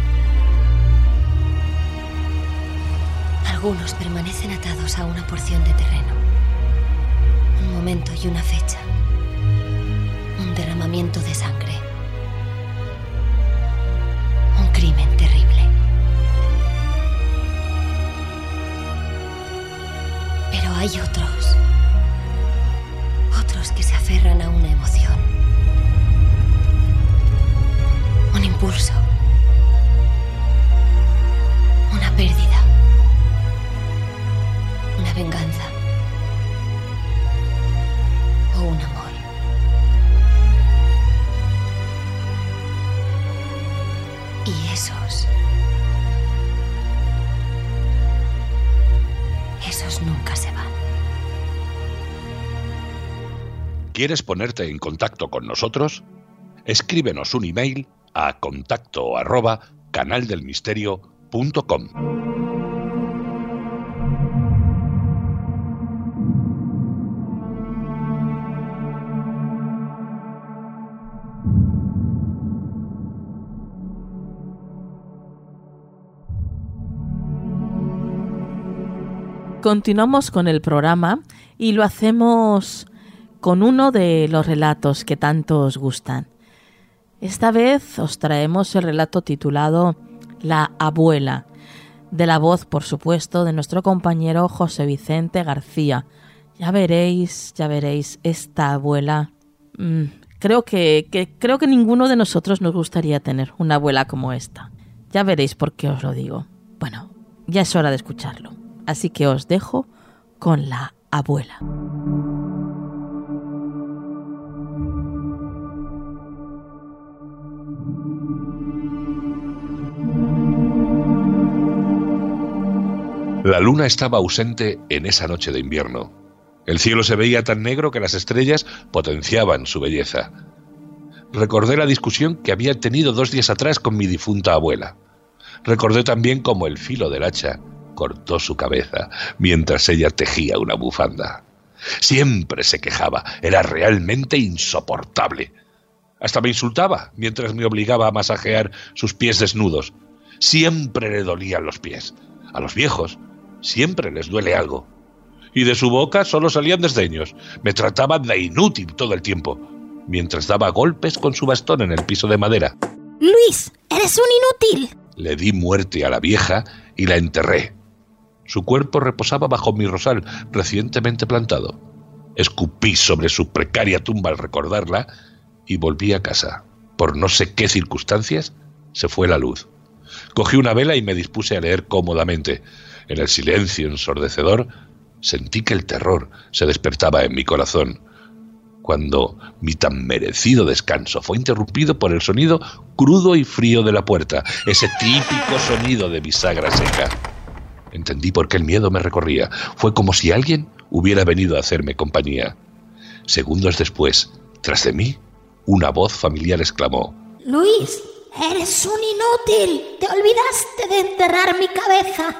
Algunos permanecen atados a una porción de terreno, un momento y una fecha, un derramamiento de sangre, un crimen terrible. Pero hay otros que se aferran a una emoción, un impulso, una pérdida, una venganza o un amor. ¿Quieres ponerte en contacto con nosotros? Escríbenos un email a contacto@canaldelmisterio.com. Continuamos con el programa y lo hacemos con uno de los relatos que tanto os gustan. Esta vez os traemos el relato titulado La abuela, de la voz, por supuesto, de nuestro compañero José Vicente García. Ya veréis, esta abuela. Creo que ninguno de nosotros nos gustaría tener una abuela como esta. Ya veréis por qué os lo digo. Bueno, ya es hora de escucharlo. Así que os dejo con La abuela. La luna estaba ausente en esa noche de invierno. El cielo se veía tan negro que las estrellas potenciaban su belleza. Recordé la discusión que había tenido 2 días atrás con mi difunta abuela. Recordé también cómo el filo del hacha cortó su cabeza mientras ella tejía una bufanda. Siempre se quejaba, era realmente insoportable. Hasta me insultaba mientras me obligaba a masajear sus pies desnudos. Siempre le dolían los pies. A los viejos siempre les duele algo. Y de su boca solo salían desdeños. Me trataban de inútil todo el tiempo, mientras daba golpes con su bastón en el piso de madera. ¡Luis, eres un inútil! Le di muerte a la vieja y la enterré. Su cuerpo reposaba bajo mi rosal recientemente plantado. Escupí sobre su precaria tumba al recordarla y volví a casa. Por no sé qué circunstancias, se fue la luz. Cogí una vela y me dispuse a leer cómodamente. En el silencio ensordecedor, sentí que el terror se despertaba en mi corazón, cuando mi tan merecido descanso fue interrumpido por el sonido crudo y frío de la puerta, ese típico sonido de bisagra seca. Entendí por qué el miedo me recorría. Fue como si alguien hubiera venido a hacerme compañía. Segundos después, tras de mí, una voz familiar exclamó: ¡Luis, eres un inútil! ¡Te olvidaste de enterrar mi cabeza!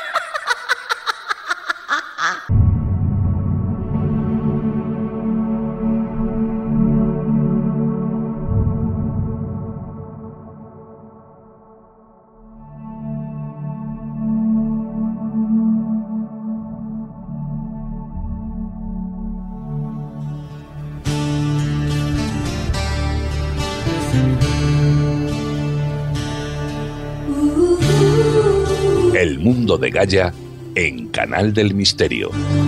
El mundo de Gaia en Canal del Misterio.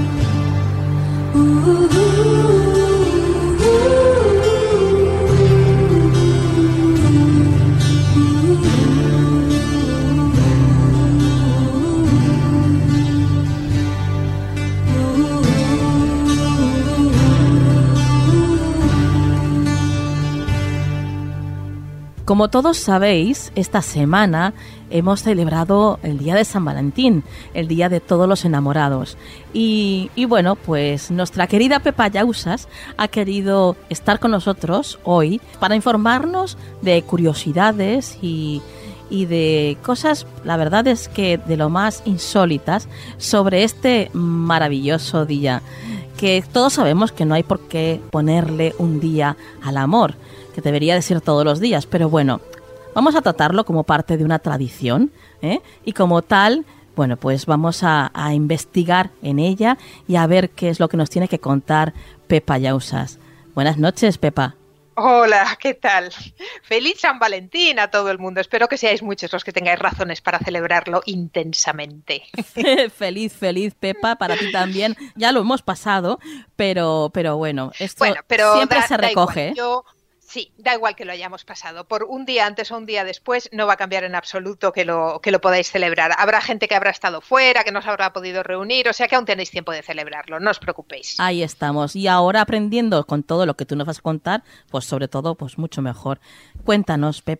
Como todos sabéis, esta semana hemos celebrado el Día de San Valentín, el Día de todos los enamorados. Y bueno, pues nuestra querida Pepa Yausas ha querido estar con nosotros hoy para informarnos de curiosidades y de cosas, la verdad es que de lo más insólitas, sobre este maravilloso día, que todos sabemos que no hay por qué ponerle un día al amor, que debería de ser todos los días, pero bueno, vamos a tratarlo como parte de una tradición, y como tal, bueno, pues vamos a investigar en ella y a ver qué es lo que nos tiene que contar Pepa Yausas. Buenas noches, Pepa. Hola, ¿qué tal? Feliz San Valentín a todo el mundo. Espero que seáis muchos los que tengáis razones para celebrarlo intensamente. Feliz, Pepa, para ti también. Ya lo hemos pasado, pero bueno, esto siempre se recoge. Sí, da igual que lo hayamos pasado. Por un día antes o un día después no va a cambiar en absoluto que lo podáis celebrar. Habrá gente que habrá estado fuera, que no se habrá podido reunir, o sea que aún tenéis tiempo de celebrarlo, no os preocupéis. Ahí estamos. Y ahora aprendiendo con todo lo que tú nos vas a contar, pues sobre todo, pues mucho mejor. Cuéntanos, Pepa.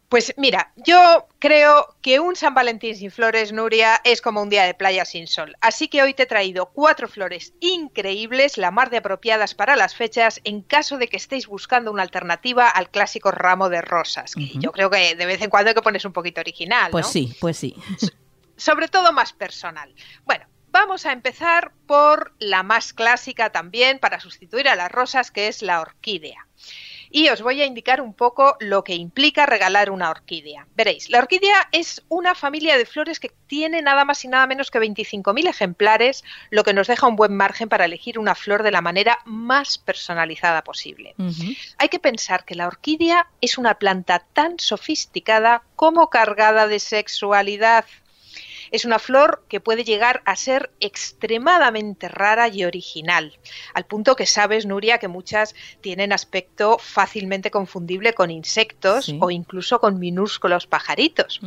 Pues mira, yo creo que un San Valentín sin flores, Nuria, es como un día de playa sin sol. Así que hoy te he traído 4 flores increíbles, la mar de apropiadas para las fechas, en caso de que estéis buscando una alternativa al clásico ramo de rosas. Que yo creo que de vez en cuando hay que ponerse un poquito original, ¿no? Pues sí. Sobre todo más personal. Bueno, vamos a empezar por la más clásica también para sustituir a las rosas, que es la orquídea. Y os voy a indicar un poco lo que implica regalar una orquídea. Veréis, la orquídea es una familia de flores que tiene nada más y nada menos que 25.000 ejemplares, lo que nos deja un buen margen para elegir una flor de la manera más personalizada posible. Hay que pensar que la orquídea es una planta tan sofisticada como cargada de sexualidad. Es una flor que puede llegar a ser extremadamente rara y original, al punto que sabes, Nuria, que muchas tienen aspecto fácilmente confundible con insectos o incluso con minúsculos pajaritos.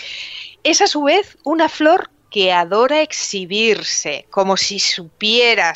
Es a su vez una flor que adora exhibirse, como si supiera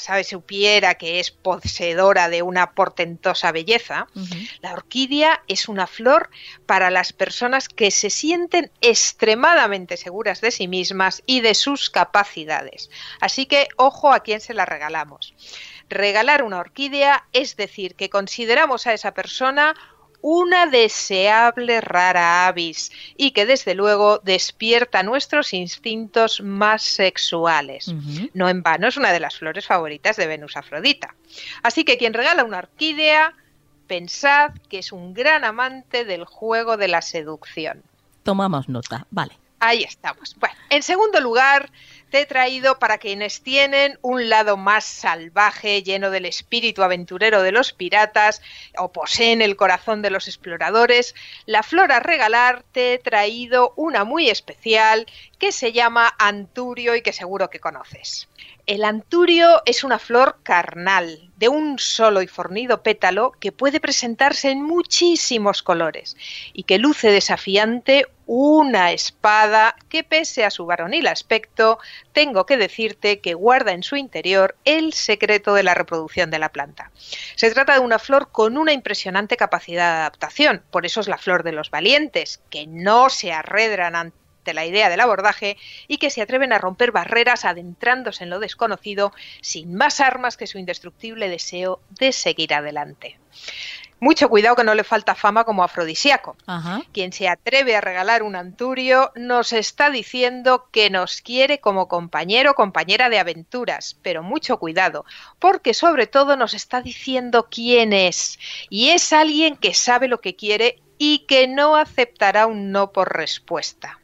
que es poseedora de una portentosa belleza. La orquídea es una flor para las personas que se sienten extremadamente seguras de sí mismas y de sus capacidades. Así que ojo a quién se la regalamos. Regalar una orquídea es decir que consideramos a esa persona una deseable rara avis y que desde luego despierta nuestros instintos más sexuales. No en vano es una de las flores favoritas de Venus Afrodita. Así que quien regala una orquídea, pensad que es un gran amante del juego de la seducción. Tomamos nota, vale. Ahí estamos. Bueno, en segundo lugar, te he traído para quienes tienen un lado más salvaje, lleno del espíritu aventurero de los piratas o poseen el corazón de los exploradores, la flor a regalar. Te he traído una muy especial que se llama anturio y que seguro que conoces. El anturio es una flor carnal, de un solo y fornido pétalo que puede presentarse en muchísimos colores y que luce desafiante una espada que, pese a su varonil aspecto, tengo que decirte que guarda en su interior el secreto de la reproducción de la planta. Se trata de una flor con una impresionante capacidad de adaptación, por eso es la flor de los valientes, que no se arredran ante la idea del abordaje y que se atreven a romper barreras adentrándose en lo desconocido sin más armas que su indestructible deseo de seguir adelante. Mucho cuidado que no le falta fama como afrodisíaco. Quien se atreve a regalar un anturio nos está diciendo que nos quiere como compañero o compañera de aventuras, pero mucho cuidado, porque sobre todo nos está diciendo quién es, y es alguien que sabe lo que quiere y que no aceptará un no por respuesta.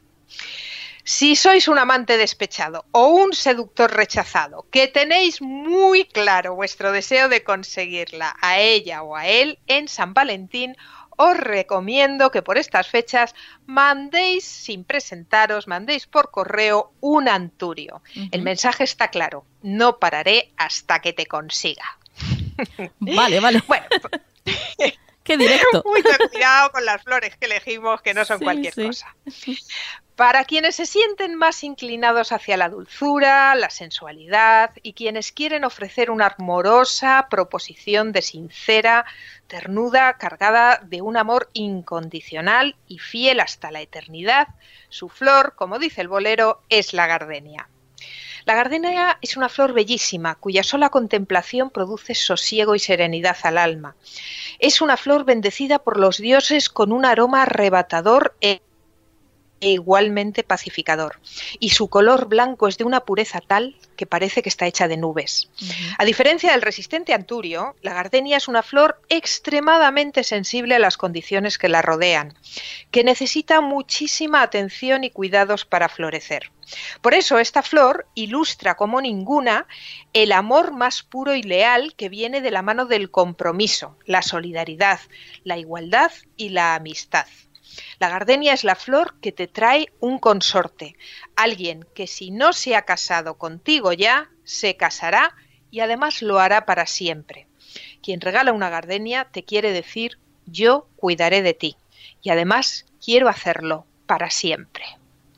Si sois un amante despechado o un seductor rechazado, que tenéis muy claro vuestro deseo de conseguirla a ella o a él en San Valentín, os recomiendo que por estas fechas mandéis, sin presentaros, mandéis por correo un anturio. El mensaje está claro: no pararé hasta que te consiga. Vale. Bueno, qué directo. Mucho cuidado con las flores que elegimos, que no son cualquier cosa. Para quienes se sienten más inclinados hacia la dulzura, la sensualidad y quienes quieren ofrecer una amorosa proposición de sincera ternura cargada de un amor incondicional y fiel hasta la eternidad, su flor, como dice el bolero, es la gardenia. La gardenia es una flor bellísima, cuya sola contemplación produce sosiego y serenidad al alma. Es una flor bendecida por los dioses con un aroma arrebatador e igualmente pacificador, y su color blanco es de una pureza tal que parece que está hecha de nubes. A diferencia del resistente anturio, la gardenia es una flor extremadamente sensible a las condiciones que la rodean, que necesita muchísima atención y cuidados para florecer. Por eso esta flor ilustra como ninguna el amor más puro y leal que viene de la mano del compromiso, la solidaridad, la igualdad y la amistad. La gardenia es la flor que te trae un consorte, alguien que si no se ha casado contigo ya, se casará y además lo hará para siempre. Quien regala una gardenia te quiere decir: yo cuidaré de ti y además quiero hacerlo para siempre.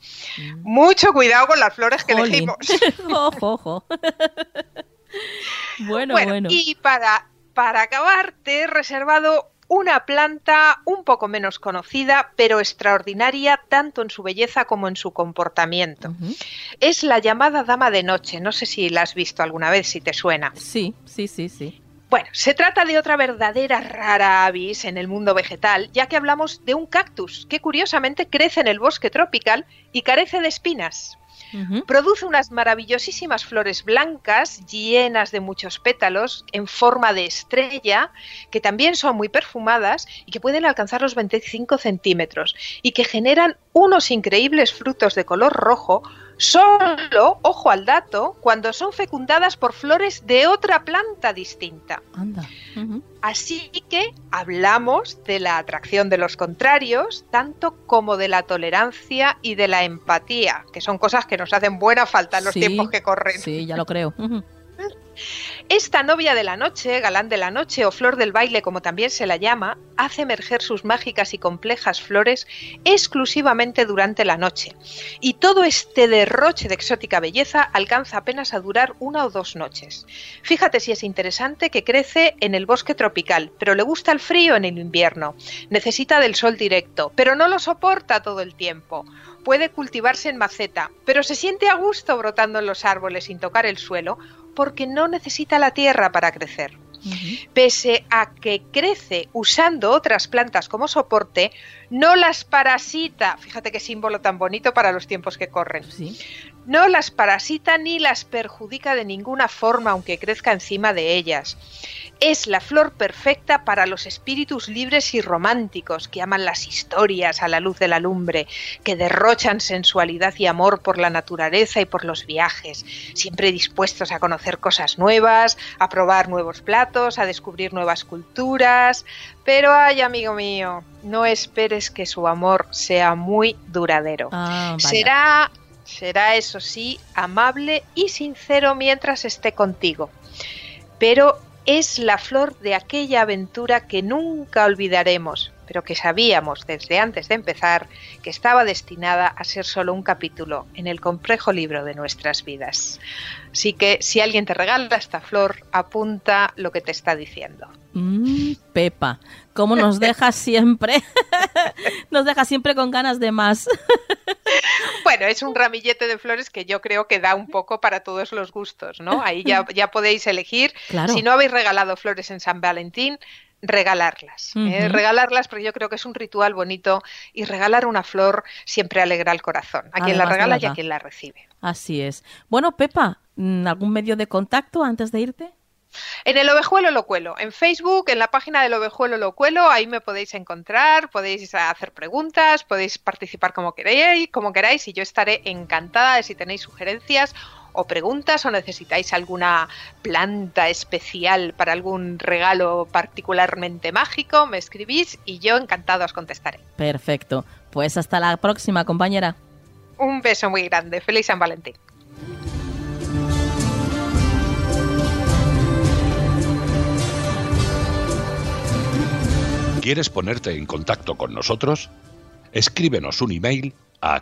Mucho cuidado con las flores que elegimos. Ojo. Bueno. Y para acabar te he reservado una planta un poco menos conocida, pero extraordinaria tanto en su belleza como en su comportamiento. Es la llamada dama de noche. No sé si la has visto alguna vez, si te suena. Sí. Bueno, se trata de otra verdadera rara avis en el mundo vegetal, ya que hablamos de un cactus que curiosamente crece en el bosque tropical y carece de espinas. Produce unas maravillosísimas flores blancas llenas de muchos pétalos en forma de estrella, que también son muy perfumadas y que pueden alcanzar los 25 centímetros y que generan unos increíbles frutos de color rojo solo, ojo al dato, cuando son fecundadas por flores de otra planta distinta. Anda. Así que hablamos de la atracción de los contrarios, tanto como de la tolerancia y de la empatía, que son cosas que nos hacen buena falta en los tiempos que corren. Sí, ya lo creo. Esta novia de la noche, galán de la noche o flor del baile, como también se la llama, hace emerger sus mágicas y complejas flores exclusivamente durante la noche. Y todo este derroche de exótica belleza alcanza apenas a durar 1 o 2 noches. Fíjate si es interesante que crece en el bosque tropical, pero le gusta el frío en el invierno. Necesita del sol directo, pero no lo soporta todo el tiempo. Puede cultivarse en maceta, pero se siente a gusto brotando en los árboles sin tocar el suelo, porque no necesita la tierra para crecer. Pese a que crece usando otras plantas como soporte, no las parasita. Fíjate qué símbolo tan bonito para los tiempos que corren. Sí. No las parasita ni las perjudica de ninguna forma, aunque crezca encima de ellas. Es la flor perfecta para los espíritus libres y románticos que aman las historias a la luz de la lumbre, que derrochan sensualidad y amor por la naturaleza y por los viajes, siempre dispuestos a conocer cosas nuevas, a probar nuevos platos, a descubrir nuevas culturas. Pero ay, amigo mío, no esperes que su amor sea muy duradero. Será, eso sí, amable y sincero mientras esté contigo. Pero es la flor de aquella aventura que nunca olvidaremos, pero que sabíamos desde antes de empezar que estaba destinada a ser solo un capítulo en el complejo libro de nuestras vidas. Así que si alguien te regala esta flor, apunta lo que te está diciendo. Pepa, ¿cómo nos deja siempre? Nos deja siempre con ganas de más. Bueno, es un ramillete de flores que yo creo que da un poco para todos los gustos, ¿no? Ahí ya podéis elegir. Claro. Si no habéis regalado flores en San Valentín, regalarlas. Regalarlas, porque yo creo que es un ritual bonito y regalar una flor siempre alegra el corazón. A quien la regala y a quien la recibe. Así es. Bueno, Pepa, ¿algún medio de contacto antes de irte? En el Ovejuelo lo cuelo, en Facebook, en la página del Ovejuelo lo cuelo, ahí me podéis encontrar, podéis hacer preguntas, podéis participar como queráis y yo estaré encantada de si tenéis sugerencias o preguntas o necesitáis alguna planta especial para algún regalo particularmente mágico, me escribís y yo encantada os contestaré. Perfecto, pues hasta la próxima, compañera. Un beso muy grande, feliz San Valentín. ¿Quieres ponerte en contacto con nosotros? Escríbenos un email a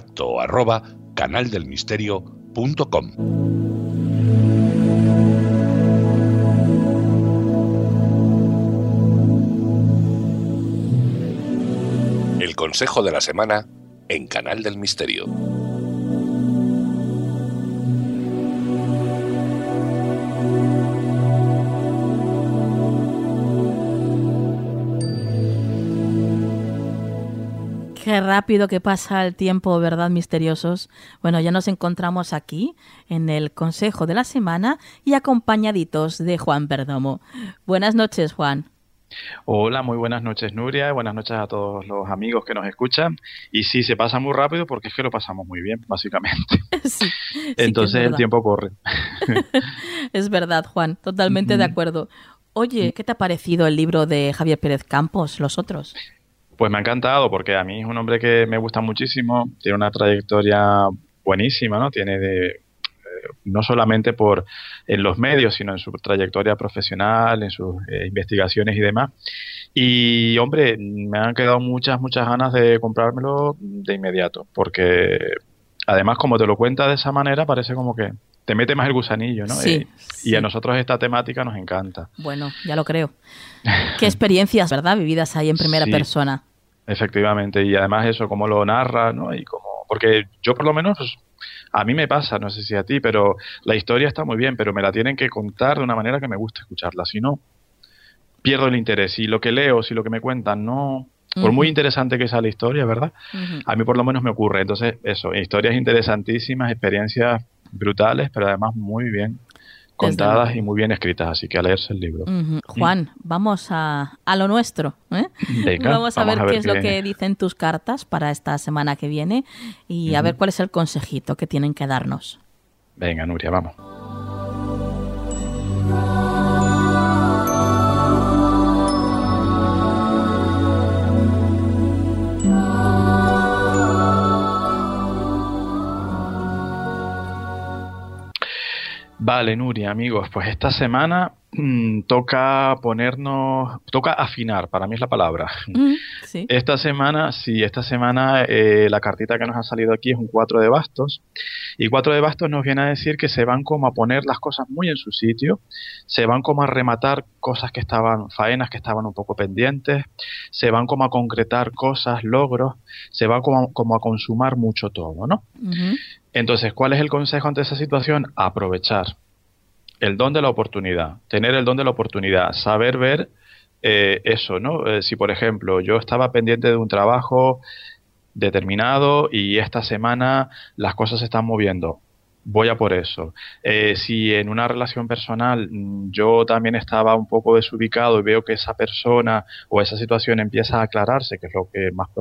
contacto@canaldelmisterio.com. El consejo de la semana en Canal del Misterio. Qué rápido que pasa el tiempo, ¿verdad, misteriosos? Bueno, ya nos encontramos aquí en el Consejo de la Semana y acompañaditos de Juan Perdomo. Buenas noches, Juan. Hola, muy buenas noches, Nuria. Buenas noches a todos los amigos que nos escuchan. Y sí, se pasa muy rápido porque es que lo pasamos muy bien, básicamente. Sí, entonces el tiempo corre. Es verdad, Juan, totalmente de acuerdo. Oye, ¿qué te ha parecido el libro de Javier Pérez Campos, Los Otros? Pues me ha encantado porque a mí es un hombre que me gusta muchísimo, tiene una trayectoria buenísima, ¿no? Tiene no solamente en los medios, sino en su trayectoria profesional, en sus investigaciones y demás. Y, hombre, me han quedado muchas ganas de comprármelo de inmediato, porque además, como te lo cuenta de esa manera, parece como que te mete más el gusanillo, ¿no? Sí, Y a nosotros esta temática nos encanta. Bueno, ya lo creo. Qué experiencias, ¿verdad? Vividas ahí en primera persona. Efectivamente, y además eso, cómo lo narra, ¿no? Y cómo, porque yo por lo menos, pues, a mí me pasa, no sé si a ti, pero la historia está muy bien, pero me la tienen que contar de una manera que me guste escucharla, si no, pierdo el interés. Si lo que leo, si lo que me cuentan, no... Por muy interesante que sea la historia, ¿verdad? A mí por lo menos me ocurre. Entonces, eso, historias interesantísimas, experiencias brutales, pero además muy bien contadas y muy bien escritas, así que a leerse el libro. Juan, vamos a lo nuestro, ¿eh? Venga, vamos a ver qué es lo que dicen tus cartas para esta semana que viene y a ver cuál es el consejito que tienen que darnos. Venga, Nuria, vamos. Vale, Nuria, amigos, pues esta semana toca afinar, para mí es la palabra. Sí. Esta semana la cartita que nos ha salido aquí es un 4 de bastos, y 4 de bastos nos viene a decir que se van como a poner las cosas muy en su sitio, se van como a rematar faenas que estaban un poco pendientes, se van como a concretar cosas, logros, se va como a consumar mucho todo, ¿no? Entonces, ¿cuál es el consejo ante esa situación? Aprovechar el don de la oportunidad, tener el don de la oportunidad, saber ver eso, ¿no? Si, por ejemplo, yo estaba pendiente de un trabajo determinado y esta semana las cosas se están moviendo, voy a por eso. Si en una relación personal yo también estaba un poco desubicado y veo que esa persona o esa situación empieza a aclararse, que es lo que más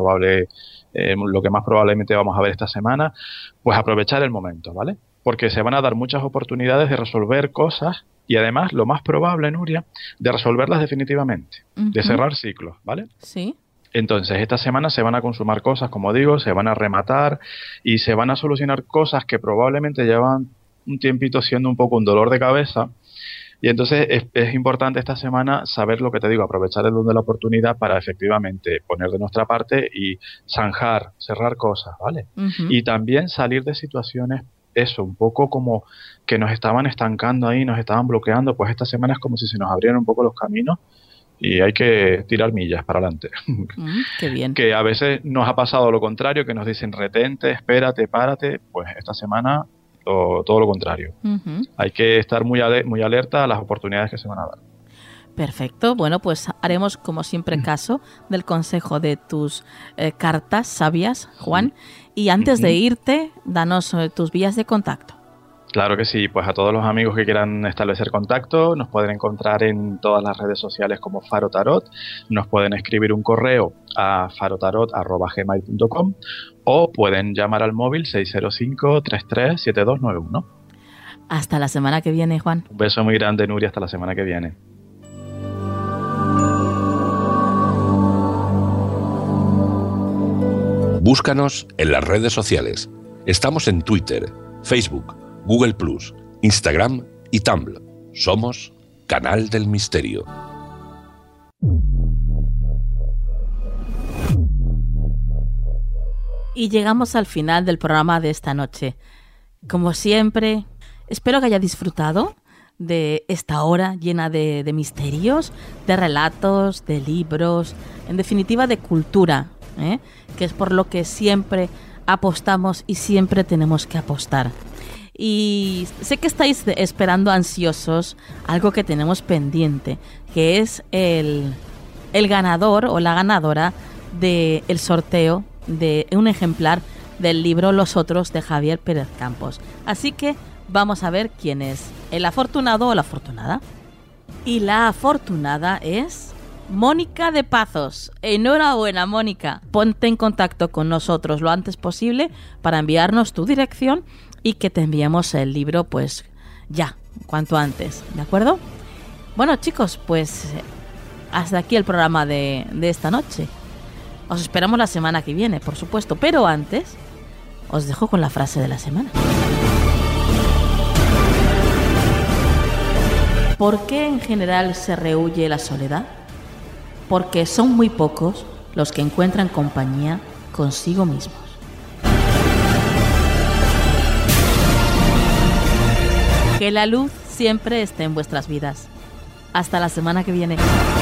probablemente vamos a ver esta semana, pues aprovechar el momento, ¿vale? Porque se van a dar muchas oportunidades de resolver cosas y además, lo más probable, Nuria, de resolverlas definitivamente, de cerrar ciclos, ¿vale? Sí. Entonces, esta semana se van a consumar cosas, como digo, se van a rematar y se van a solucionar cosas que probablemente llevan un tiempito siendo un poco un dolor de cabeza. Y entonces es importante esta semana saber lo que te digo, aprovechar el don de la oportunidad para efectivamente poner de nuestra parte y zanjar, cerrar cosas, ¿vale? Y también salir de situaciones, eso, un poco como que nos estaban estancando ahí, nos estaban bloqueando, pues esta semana es como si se nos abrieran un poco los caminos y hay que tirar millas para adelante. Qué bien. Que a veces nos ha pasado lo contrario, que nos dicen retente, espérate, párate, pues esta semana todo lo contrario. Hay que estar muy alerta a las oportunidades que se van a dar. Perfecto. Bueno, pues haremos como siempre caso del consejo de tus cartas sabias, Juan. Y antes de irte, danos tus vías de contacto. Claro que sí, pues a todos los amigos que quieran establecer contacto nos pueden encontrar en todas las redes sociales como Faro Tarot, nos pueden escribir un correo a farotarot@gmail.com o pueden llamar al móvil 605-337291. Hasta la semana que viene, Juan. Un beso muy grande, Nuria, hasta la semana que viene. Búscanos en las redes sociales. Estamos en Twitter, Facebook, Google+, Instagram y Tumblr. Somos Canal del Misterio. Y llegamos al final del programa de esta noche. Como siempre, espero que haya disfrutado de esta hora llena de misterios, de relatos, de libros, en definitiva de cultura, que es por lo que siempre apostamos y siempre tenemos que apostar. Y sé que estáis esperando ansiosos algo que tenemos pendiente, que es el ganador o la ganadora del sorteo de un ejemplar del libro Los Otros de Javier Pérez Campos. Así que vamos a ver quién es el afortunado o la afortunada. Y la afortunada es Mónica de Pazos. Enhorabuena, Mónica. Ponte en contacto con nosotros lo antes posible para enviarnos tu dirección y que te enviemos el libro pues ya, cuanto antes, ¿de acuerdo? Bueno, chicos, pues hasta aquí el programa de esta noche. Os esperamos la semana que viene, por supuesto, pero antes os dejo con la frase de la semana. ¿Por qué en general se rehúye la soledad? Porque son muy pocos los que encuentran compañía consigo mismos. Que la luz siempre esté en vuestras vidas. Hasta la semana que viene.